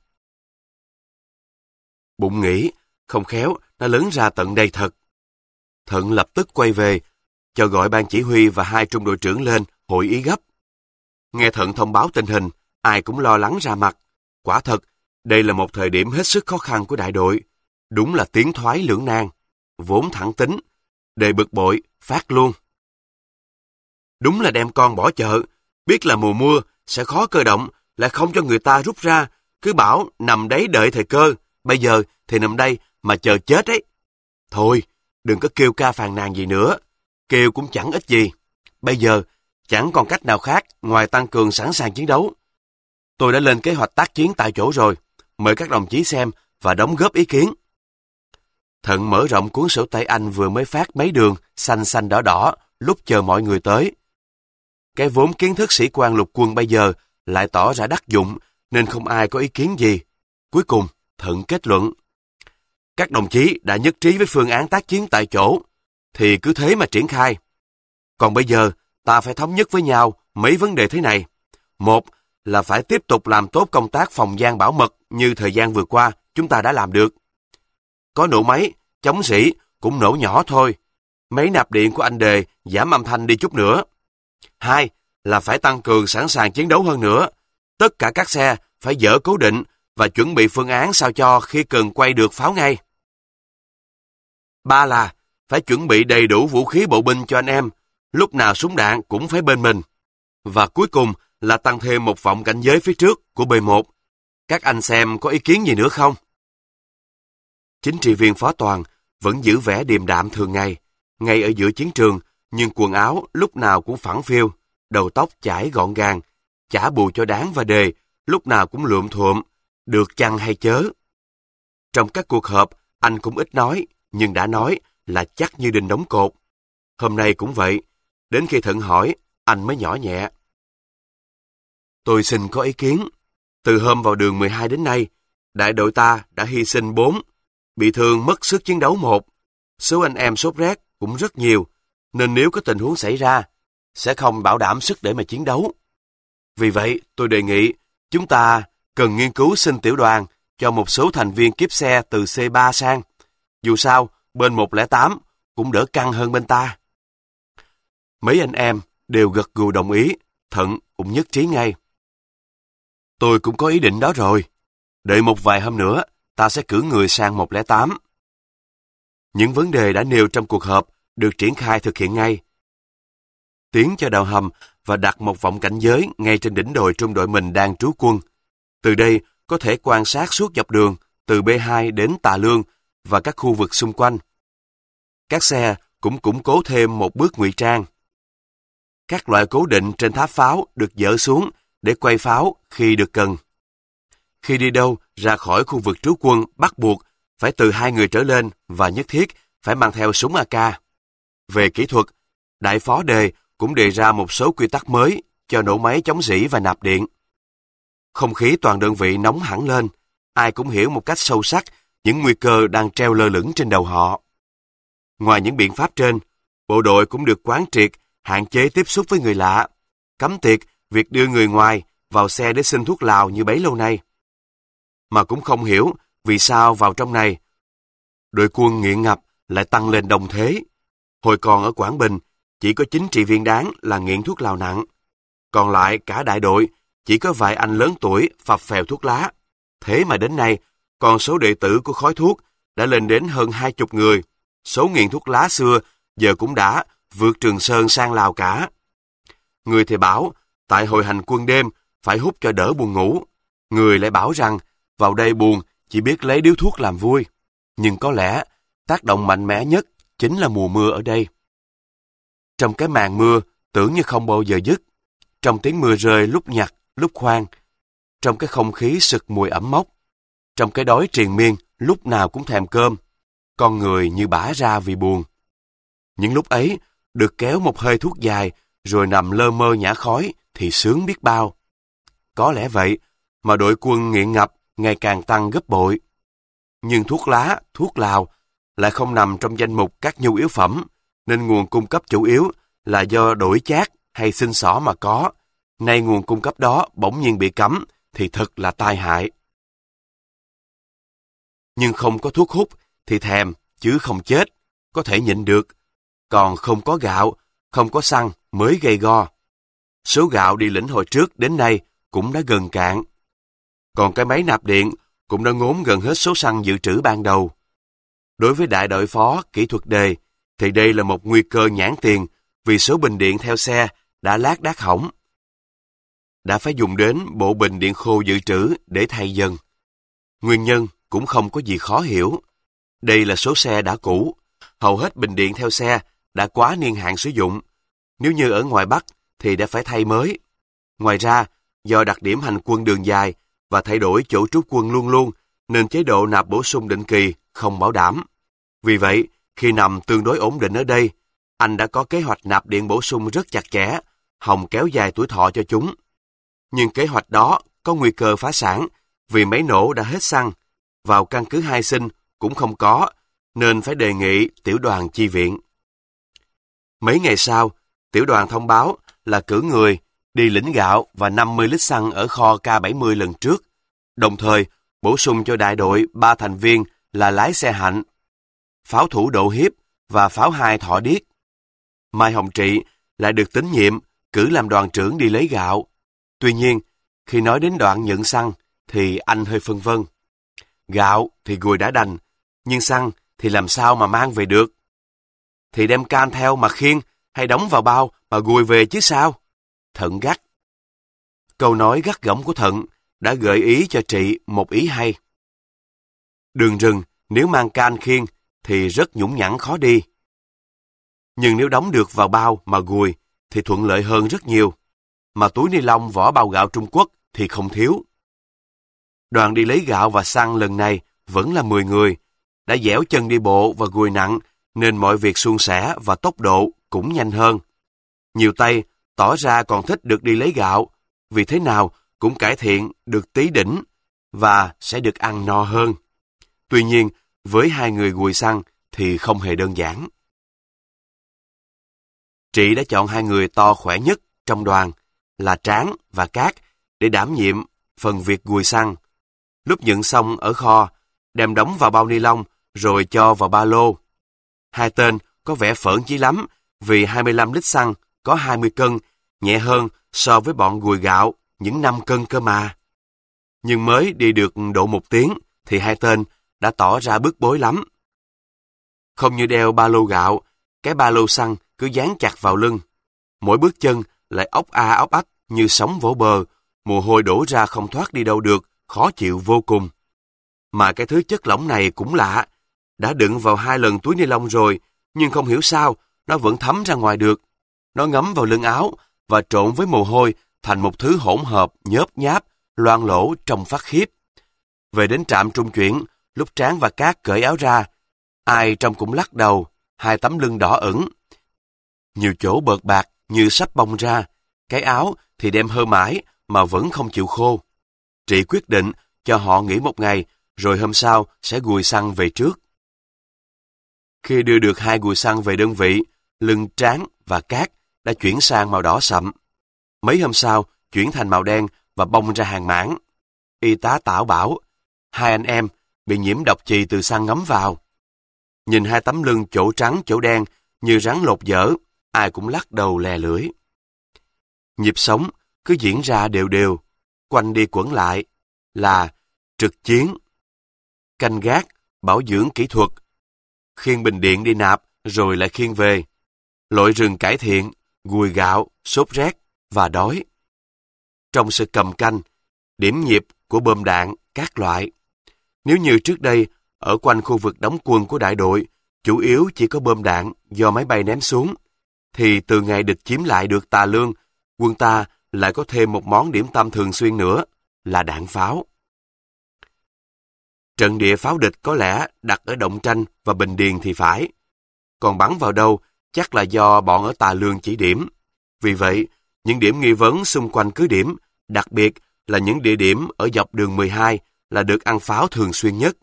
Bụng nghĩ, không khéo, nó lớn ra tận đây thật. Thận lập tức quay về, cho gọi ban chỉ huy và hai trung đội trưởng lên, hội ý gấp. Nghe Thận thông báo tình hình, ai cũng lo lắng ra mặt. Quả thật, đây là một thời điểm hết sức khó khăn của đại đội. Đúng là tiến thoái lưỡng nan, vốn thẳng tính, đề bực bội, phát luôn. Đúng là đem con bỏ chợ, biết là mùa mưa, sẽ khó cơ động, lại không cho người ta rút ra, cứ bảo nằm đấy đợi thời cơ, bây giờ thì nằm đây mà chờ chết ấy. Thôi, đừng có kêu ca phàn nàn gì nữa, kêu cũng chẳng ích gì. Bây giờ, chẳng còn cách nào khác ngoài tăng cường sẵn sàng chiến đấu. Tôi đã lên kế hoạch tác chiến tại chỗ rồi, mời các đồng chí xem và đóng góp ý kiến. Thận mở rộng cuốn sổ tay anh vừa mới phát mấy đường, xanh xanh đỏ đỏ, lúc chờ mọi người tới. Cái vốn kiến thức sĩ quan lục quân bây giờ lại tỏ ra đắc dụng, nên không ai có ý kiến gì. Cuối cùng, Thận kết luận. Các đồng chí đã nhất trí với phương án tác chiến tại chỗ, thì cứ thế mà triển khai. Còn bây giờ, ta phải thống nhất với nhau mấy vấn đề thế này. Một là phải tiếp tục làm tốt công tác phòng gian bảo mật như thời gian vừa qua chúng ta đã làm được. Có nổ máy, chống sĩ cũng nổ nhỏ thôi. Máy nạp điện của anh Đề giảm âm thanh đi chút nữa. Hai là phải tăng cường sẵn sàng chiến đấu hơn nữa. Tất cả các xe phải dỡ cố định và chuẩn bị phương án sao cho khi cần quay được pháo ngay. Ba là phải chuẩn bị đầy đủ vũ khí bộ binh cho anh em, lúc nào súng đạn cũng phải bên mình. Và cuối cùng là tăng thêm một vọng cảnh giới phía trước của B một. Các anh xem có ý kiến gì nữa không? Chính trị viên Phó Toàn vẫn giữ vẻ điềm đạm thường ngày, ngay ở giữa chiến trường, nhưng quần áo lúc nào cũng phẳng phiu, đầu tóc chải gọn gàng, chả bù cho Đáng và Đề, lúc nào cũng lượm thuộm, được chăng hay chớ. Trong các cuộc họp, anh cũng ít nói, nhưng đã nói là chắc như đinh đóng cột. Hôm nay cũng vậy, đến khi Thận hỏi, anh mới nhỏ nhẹ. Tôi xin có ý kiến. Từ hôm vào đường mười hai đến nay, đại đội ta đã hy sinh bốn, bị thương mất sức chiến đấu một. Số anh em sốt rét cũng rất nhiều, nên nếu có tình huống xảy ra, sẽ không bảo đảm sức để mà chiến đấu. Vì vậy, tôi đề nghị chúng ta cần nghiên cứu xin tiểu đoàn cho một số thành viên kiếp xe từ C ba sang. Dù sao, bên một không tám cũng đỡ căng hơn bên ta. Mấy anh em đều gật gù đồng ý, Thận cũng nhất trí ngay. Tôi cũng có ý định đó rồi. Đợi một vài hôm nữa, ta sẽ cử người sang một không tám. Những vấn đề đã nêu trong cuộc họp được triển khai thực hiện ngay. Tiến cho đào hầm và đặt một vọng cảnh giới ngay trên đỉnh đồi trung đội mình đang trú quân. Từ đây có thể quan sát suốt dọc đường từ B hai đến Tà Lương và các khu vực xung quanh. Các xe cũng củng cố thêm một bước ngụy trang. các loại cố định trên tháp pháo được dỡ xuống để quay pháo khi được cần. Khi đi đâu ra khỏi khu vực trú quân bắt buộc phải từ hai người trở lên và nhất thiết phải mang theo súng a ca. Về kỹ thuật, Đại phó Đề cũng đề ra một số quy tắc mới cho nổ máy chống rỉ và nạp điện. Không khí toàn đơn vị nóng hẳn lên, ai cũng hiểu một cách sâu sắc những nguy cơ đang treo lơ lửng trên đầu họ. Ngoài những biện pháp trên, bộ đội cũng được quán triệt hạn chế tiếp xúc với người lạ, cấm tiệt việc đưa người ngoài vào xe để xin thuốc lào như bấy lâu nay. Mà cũng không hiểu vì sao vào trong này, đội quân nghiện ngập lại tăng lên đồng thế. Hồi còn ở Quảng Bình, chỉ có chính trị viên đáng là nghiện thuốc lào nặng. Còn lại cả đại đội, chỉ có vài anh lớn tuổi phập phèo thuốc lá. Thế mà đến nay, con số đệ tử của khói thuốc đã lên đến hơn hai chục người. Số nghiện thuốc lá xưa giờ cũng đã vượt Trường Sơn sang Lào cả. Người thì bảo, tại hội hành quân đêm phải hút cho đỡ buồn ngủ. Người lại bảo rằng, vào đây buồn chỉ biết lấy điếu thuốc làm vui. Nhưng có lẽ, tác động mạnh mẽ nhất chính là mùa mưa ở đây. Trong cái màn mưa tưởng như không bao giờ dứt. Trong tiếng mưa rơi lúc nhặt, lúc khoan. Trong cái không khí sực mùi ẩm mốc. Trong cái đói triền miên lúc nào cũng thèm cơm. Con người như bã ra vì buồn. Những lúc ấy, được kéo một hơi thuốc dài rồi nằm lơ mơ nhả khói thì sướng biết bao. Có lẽ vậy mà đội quân nghiện ngập ngày càng tăng gấp bội. Nhưng thuốc lá, thuốc lào lại không nằm trong danh mục các nhu yếu phẩm, nên nguồn cung cấp chủ yếu là do đổi chác hay xin xỏ mà có. Nay nguồn cung cấp đó bỗng nhiên bị cấm thì thật là tai hại. Nhưng không có thuốc hút thì thèm chứ không chết, có thể nhịn được. Còn không có gạo, không có xăng mới gây go. Số gạo đi lĩnh hồi trước đến nay cũng đã gần cạn. Còn cái máy nạp điện cũng đã ngốn gần hết số xăng dự trữ ban đầu. Đối với đại đội phó kỹ thuật Đề, thì đây là một nguy cơ nhãn tiền vì số bình điện theo xe đã lác đác hỏng. Đã phải dùng đến bộ bình điện khô dự trữ để thay dần. Nguyên nhân cũng không có gì khó hiểu. Đây là số xe đã cũ, hầu hết bình điện theo xe đã quá niên hạn sử dụng. Nếu như ở ngoài Bắc thì đã phải thay mới. Ngoài ra, do đặc điểm hành quân đường dài và thay đổi chỗ trú quân luôn luôn, nên chế độ nạp bổ sung định kỳ không bảo đảm. Vì vậy, khi nằm tương đối ổn định ở đây, anh đã có kế hoạch nạp điện bổ sung rất chặt chẽ, hòng kéo dài tuổi thọ cho chúng. Nhưng kế hoạch đó có nguy cơ phá sản vì máy nổ đã hết xăng, vào căn cứ Hai Sinh cũng không có, nên phải đề nghị tiểu đoàn chi viện. Mấy ngày sau, tiểu đoàn thông báo là cử người đi lĩnh gạo và năm mươi lít xăng ở kho K bảy mươi lần trước, đồng thời bổ sung cho đại đội ba thành viên là lái xe Hạnh, pháo thủ Độ Hiếp và pháo hai Thọ Điếc. Mai Hồng Trị lại được tín nhiệm cử làm đoàn trưởng đi lấy gạo. Tuy nhiên, khi nói đến đoạn nhận xăng thì anh hơi phân vân. Gạo thì gùi đã đành, nhưng xăng thì làm sao mà mang về được? Thì đem can theo mà khiêng hay đóng vào bao mà gùi về chứ sao? Thận gắt. Câu nói gắt gỏng của Thận đã gợi ý cho Trị một ý hay. Đường rừng nếu mang can khiêng thì rất nhũng nhẵn khó đi. Nhưng nếu đóng được vào bao mà gùi thì thuận lợi hơn rất nhiều. Mà túi ni lông vỏ bao gạo Trung Quốc thì không thiếu. Đoàn đi lấy gạo và xăng lần này vẫn là mười người, đã dẻo chân đi bộ và gùi nặng nên mọi việc suôn sẻ và tốc độ cũng nhanh hơn. Nhiều tay tỏ ra còn thích được đi lấy gạo, vì thế nào cũng cải thiện được tí đỉnh và sẽ được ăn no hơn. Tuy nhiên, với hai người gùi xăng thì không hề đơn giản. Trị đã chọn hai người to khỏe nhất trong đoàn là Tráng và Cát để đảm nhiệm phần việc gùi xăng. Lúc nhận xong ở kho, đem đóng vào bao ni lông rồi cho vào ba lô. Hai tên có vẻ phởn chí lắm vì hai mươi lăm lít xăng có hai mươi cân, nhẹ hơn so với bọn gùi gạo những năm cân cơ mà. Nhưng mới đi được độ một tiếng thì hai tên đã tỏ ra bức bối lắm. Không như đeo ba lô gạo, cái ba lô xăng cứ dán chặt vào lưng. Mỗi bước chân lại ốc a ốc ách như sóng vỗ bờ, mồ hôi đổ ra không thoát đi đâu được, khó chịu vô cùng. Mà cái thứ chất lỏng này cũng lạ, đã đựng vào hai lần túi ni lông rồi, nhưng không hiểu sao nó vẫn thấm ra ngoài được. Nó ngấm vào lưng áo và trộn với mồ hôi thành một thứ hỗn hợp nhớp nháp, loang lổ trông phát khiếp. Về đến trạm trung chuyển, lúc Tráng và Cát cởi áo ra, ai trông cũng lắc đầu, hai tấm lưng đỏ ửng. Nhiều chỗ bợt bạc như sắp bong ra, cái áo thì đem hơ mãi mà vẫn không chịu khô. Trị quyết định cho họ nghỉ một ngày, rồi hôm sau sẽ gùi xăng về trước. Khi đưa được hai gùi xăng về đơn vị, lưng Tráng và Cát đã chuyển sang màu đỏ sậm. Mấy hôm sau, chuyển thành màu đen và bong ra hàng mảng. Y tá Tảo bảo, hai anh em bị nhiễm độc chì từ xăng ngấm vào. Nhìn hai tấm lưng chỗ trắng chỗ đen như rắn lột dở, ai cũng lắc đầu lè lưỡi. Nhịp sống cứ diễn ra đều đều, quanh đi quẩn lại, là trực chiến, canh gác, bảo dưỡng kỹ thuật, khiêng bình điện đi nạp rồi lại khiêng về, lội rừng cải thiện, gùi gạo, sốt rét và đói. Trong sự cầm canh, điểm nhịp của bom đạn các loại. Nếu như trước đây, ở quanh khu vực đóng quân của đại đội, chủ yếu chỉ có bom đạn do máy bay ném xuống, thì từ ngày địch chiếm lại được Tà Lương, quân ta lại có thêm một món điểm tâm thường xuyên nữa, là đạn pháo. Trận địa pháo địch có lẽ đặt ở Động Tranh và Bình Điền thì phải. Còn bắn vào đâu, chắc là do bọn ở Tà Lương chỉ điểm. Vì vậy, những điểm nghi vấn xung quanh cứ điểm, đặc biệt là những địa điểm ở dọc đường mười hai là được ăn pháo thường xuyên nhất.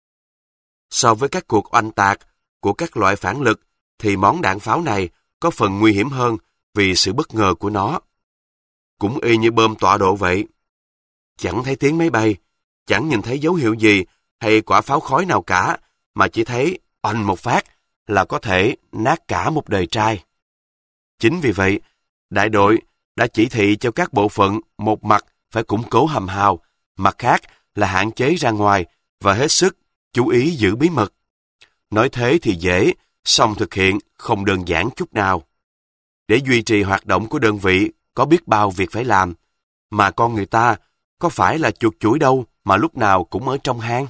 So với các cuộc oanh tạc của các loại phản lực, thì món đạn pháo này có phần nguy hiểm hơn vì sự bất ngờ của nó. Cũng y như bom tọa độ vậy. Chẳng thấy tiếng máy bay, chẳng nhìn thấy dấu hiệu gì hay quả pháo khói nào cả, mà chỉ thấy oanh một phát là có thể nát cả một đời trai. Chính vì vậy, đại đội đã chỉ thị cho các bộ phận một mặt phải củng cố hầm hào, mặt khác là hạn chế ra ngoài và hết sức chú ý giữ bí mật. Nói thế thì dễ, song thực hiện không đơn giản chút nào. Để duy trì hoạt động của đơn vị có biết bao việc phải làm, mà con người ta có phải là chuột chuỗi đâu mà lúc nào cũng ở trong hang.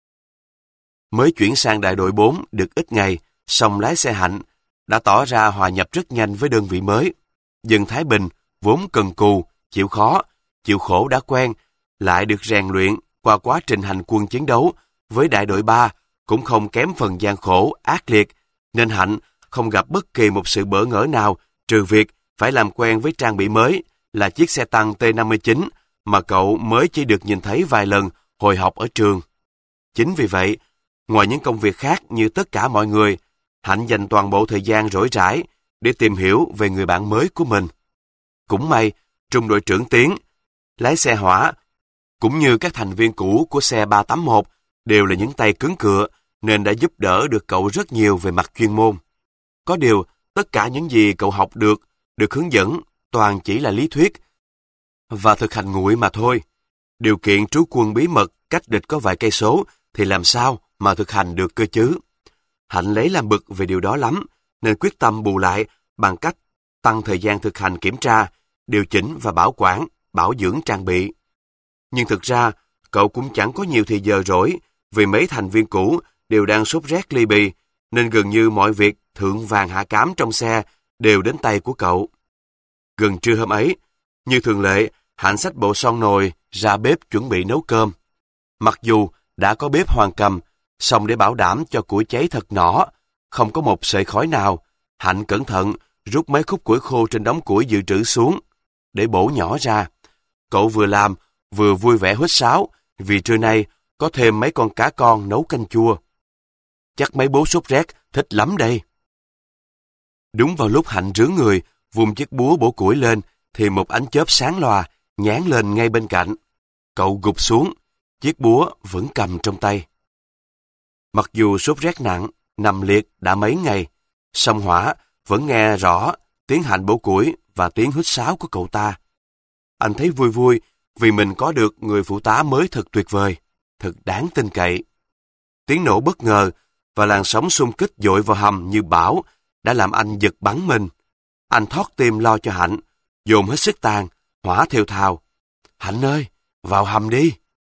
Mới chuyển sang đại đội bốn được ít ngày, song lái xe Hạnh đã tỏ ra hòa nhập rất nhanh với đơn vị mới. Dân Thái Bình vốn cần cù, chịu khó, chịu khổ đã quen, lại được rèn luyện qua quá trình hành quân chiến đấu với đại đội ba cũng không kém phần gian khổ, ác liệt, nên Hạnh không gặp bất kỳ một sự bỡ ngỡ nào trừ việc phải làm quen với trang bị mới là chiếc xe tăng T năm mươi chín mà cậu mới chỉ được nhìn thấy vài lần hồi học ở trường. Chính vì vậy, ngoài những công việc khác như tất cả mọi người, Hạnh dành toàn bộ thời gian rỗi rãi để tìm hiểu về người bạn mới của mình. Cũng may, trung đội trưởng Tiến, lái xe hỏa, cũng như các thành viên cũ của xe ba tám một đều là những tay cứng cựa nên đã giúp đỡ được cậu rất nhiều về mặt chuyên môn. Có điều, tất cả những gì cậu học được, được hướng dẫn, toàn chỉ là lý thuyết và thực hành nguội mà thôi. Điều kiện trú quân bí mật cách địch có vài cây số thì làm sao mà thực hành được cơ chứ? Hạnh lấy làm bực về điều đó lắm, nên quyết tâm bù lại bằng cách tăng thời gian thực hành kiểm tra, điều chỉnh và bảo quản, bảo dưỡng trang bị. Nhưng thực ra, cậu cũng chẳng có nhiều thời giờ rỗi, vì mấy thành viên cũ đều đang sốt rét ly bì, nên gần như mọi việc thượng vàng hạ cám trong xe đều đến tay của cậu. Gần trưa hôm ấy, như thường lệ, Hạnh xách bộ son nồi ra bếp chuẩn bị nấu cơm. Mặc dù đã có bếp hoàng cầm, song để bảo đảm cho củi cháy thật nỏ, không có một sợi khói nào, Hạnh cẩn thận rút mấy khúc củi khô trên đống củi dự trữ xuống, để bổ nhỏ ra. Cậu vừa làm, vừa vui vẻ huýt sáo, vì trưa nay có thêm mấy con cá con nấu canh chua. Chắc mấy bố sốt rét thích lắm đây. Đúng vào lúc Hạnh rướn người, vung chiếc búa bổ củi lên, thì một ánh chớp sáng loà nhán lên ngay bên cạnh. Cậu gục xuống, chiếc búa vẫn cầm trong tay. Mặc dù sốt rét nặng, nằm liệt đã mấy ngày, song Hỏa vẫn nghe rõ tiếng Hạnh bổ củi và tiếng huýt sáo của cậu ta. Anh thấy vui vui vì mình có được người phụ tá mới thật tuyệt vời, thật đáng tin cậy. Tiếng nổ bất ngờ và làn sóng xung kích dội vào hầm như bão đã làm anh giật bắn mình. Anh thót tim lo cho Hạnh, dồn hết sức tàn, Hỏa thều thào: "Hạnh ơi, vào hầm đi."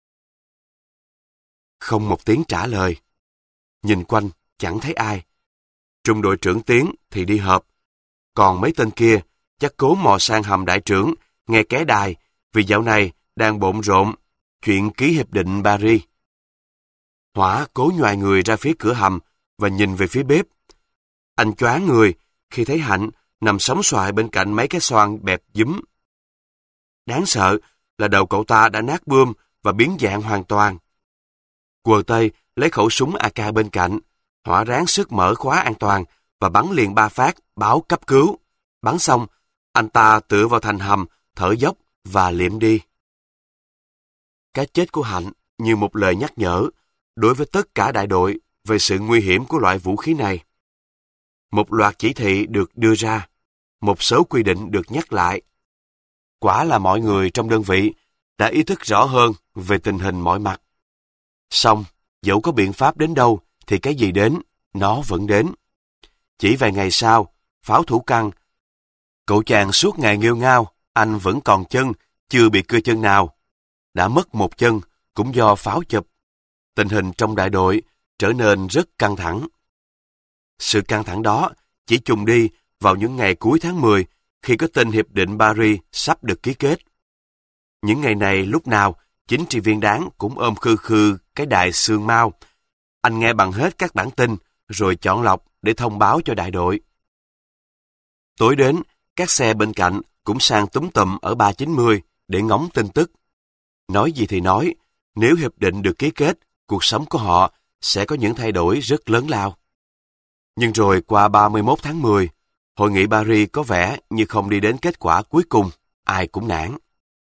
Không một tiếng trả lời. Nhìn quanh, chẳng thấy ai. Trung đội trưởng Tiến thì đi họp. Còn mấy tên kia, chắc cố mò sang hầm đại trưởng, nghe ké đài, vì dạo này đang bộn rộn chuyện ký hiệp định Paris. Hỏa cố nhoài người ra phía cửa hầm và nhìn về phía bếp. Anh choáng người khi thấy Hạnh nằm sóng xoài bên cạnh mấy cái xoan bẹp dúm. Đáng sợ là đầu cậu ta đã nát bươm và biến dạng hoàn toàn. Quờ tay lấy khẩu súng a ca bên cạnh, Hỏa ráng sức mở khóa an toàn và bắn liền ba phát báo cấp cứu. Bắn xong, anh ta tựa vào thành hầm, thở dốc và liệm đi. Cái chết của Hạnh như một lời nhắc nhở đối với tất cả đại đội về sự nguy hiểm của loại vũ khí này. Một loạt chỉ thị được đưa ra, một số quy định được nhắc lại. Quả là mọi người trong đơn vị đã ý thức rõ hơn về tình hình mọi mặt. Song, dẫu có biện pháp đến đâu thì cái gì đến, nó vẫn đến. Chỉ vài ngày sau, pháo thủ căn, cậu chàng suốt ngày nghêu ngao, anh vẫn còn chân, chưa bị cưa chân nào. Đã mất một chân, cũng do pháo chụp. Tình hình trong đại đội trở nên rất căng thẳng. Sự căng thẳng đó chỉ trùng đi vào những ngày cuối tháng mười khi có tin Hiệp định Paris sắp được ký kết. Những ngày này lúc nào, chính trị viên Đáng cũng ôm khư khư cái đài xương mau. Anh nghe bằng hết các bản tin rồi chọn lọc để thông báo cho đại đội. Tối đến, các xe bên cạnh cũng sang túm tụm ở ba chín mươi để ngóng tin tức. Nói gì thì nói, nếu hiệp định được ký kết, cuộc sống của họ sẽ có những thay đổi rất lớn lao. Nhưng rồi qua ba mươi mốt tháng mười, hội nghị Paris có vẻ như không đi đến kết quả cuối cùng, ai cũng nản.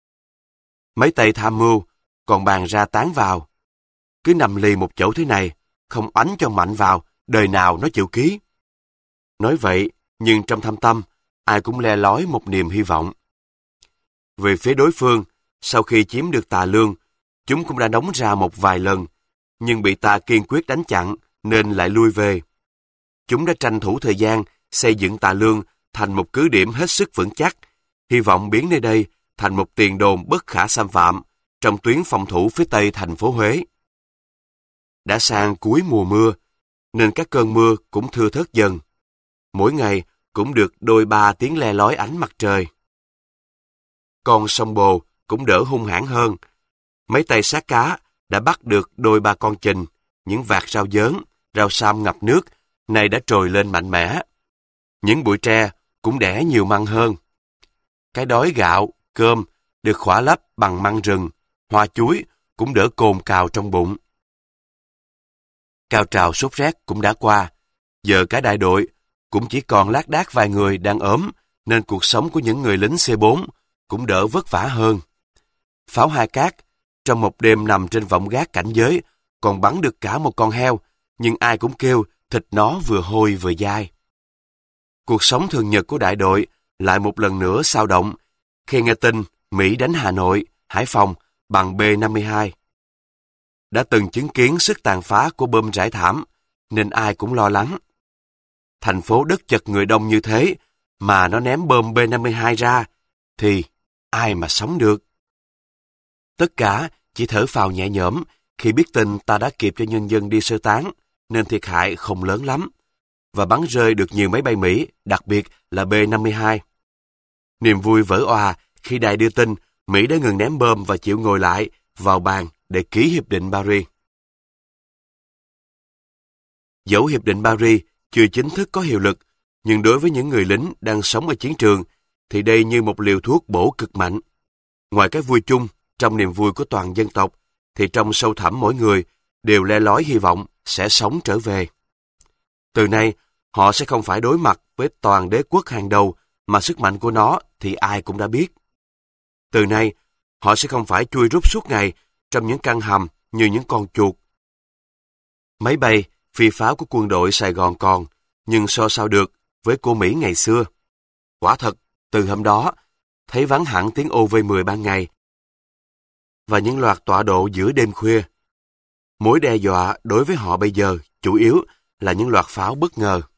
Mấy tay tham mưu còn bàn ra tán vào. Cứ nằm lì một chỗ thế này, không oánh cho mạnh vào, đời nào nó chịu ký. Nói vậy, nhưng trong thâm tâm, ai cũng le lói một niềm hy vọng. Về phía đối phương, sau khi chiếm được Tà Lương, chúng cũng đã đóng ra một vài lần, nhưng bị ta kiên quyết đánh chặn nên lại lui về. Chúng đã tranh thủ thời gian xây dựng Tà Lương thành một cứ điểm hết sức vững chắc, hy vọng biến nơi đây thành một tiền đồn bất khả xâm phạm trong tuyến phòng thủ phía tây thành phố Huế. Đã sang cuối mùa mưa, nên các cơn mưa cũng thưa thớt dần. Mỗi ngày cũng được đôi ba tiếng le lói ánh mặt trời. Con sông Bồ cũng đỡ hung hãn hơn. Mấy tay sát cá đã bắt được đôi ba con chình, những vạt rau dớn, rau sam ngập nước, này đã trồi lên mạnh mẽ. Những bụi tre cũng đẻ nhiều măng hơn. Cái đói gạo, cơm được khỏa lấp bằng măng rừng, hoa chuối cũng đỡ cồn cào trong bụng. Cao trào sốt rét cũng đã qua. Giờ cả đại đội cũng chỉ còn lác đác vài người đang ốm, nên cuộc sống của những người lính C bốn cũng đỡ vất vả hơn. Pháo hai cát, trong một đêm nằm trên vọng gác cảnh giới, còn bắn được cả một con heo, nhưng ai cũng kêu thịt nó vừa hôi vừa dai. Cuộc sống thường nhật của đại đội lại một lần nữa xao động khi nghe tin Mỹ đánh Hà Nội, Hải Phòng bằng B năm mươi hai. Đã từng chứng kiến sức tàn phá của bom rải thảm, nên ai cũng lo lắng. Thành phố đất chật người đông như thế, mà nó ném bom B năm mươi hai ra, thì ai mà sống được? Tất cả chỉ thở phào nhẹ nhõm khi biết tin ta đã kịp cho nhân dân đi sơ tán, nên thiệt hại không lớn lắm, và bắn rơi được nhiều máy bay Mỹ, đặc biệt là B năm mươi hai. Niềm vui vỡ òa khi đài đưa tin Mỹ đã ngừng ném bom và chịu ngồi lại vào bàn để ký Hiệp định Paris. Dẫu Hiệp định Paris chưa chính thức có hiệu lực, nhưng đối với những người lính đang sống ở chiến trường, thì đây như một liều thuốc bổ cực mạnh. Ngoài cái vui chung, trong niềm vui của toàn dân tộc, thì trong sâu thẳm mỗi người đều le lói hy vọng sẽ sống trở về. Từ nay, họ sẽ không phải đối mặt với toàn đế quốc hàng đầu mà sức mạnh của nó thì ai cũng đã biết. Từ nay, họ sẽ không phải chui rút suốt ngày trong những căn hầm như những con chuột. Máy bay, phi pháo của quân đội Sài Gòn còn, nhưng so sao được với cô Mỹ ngày xưa. Quả thật, từ hôm đó, thấy vắng hẳn tiếng ô vê mười ban ngày và những loạt tọa độ giữa đêm khuya. Mối đe dọa đối với họ bây giờ chủ yếu là những loạt pháo bất ngờ.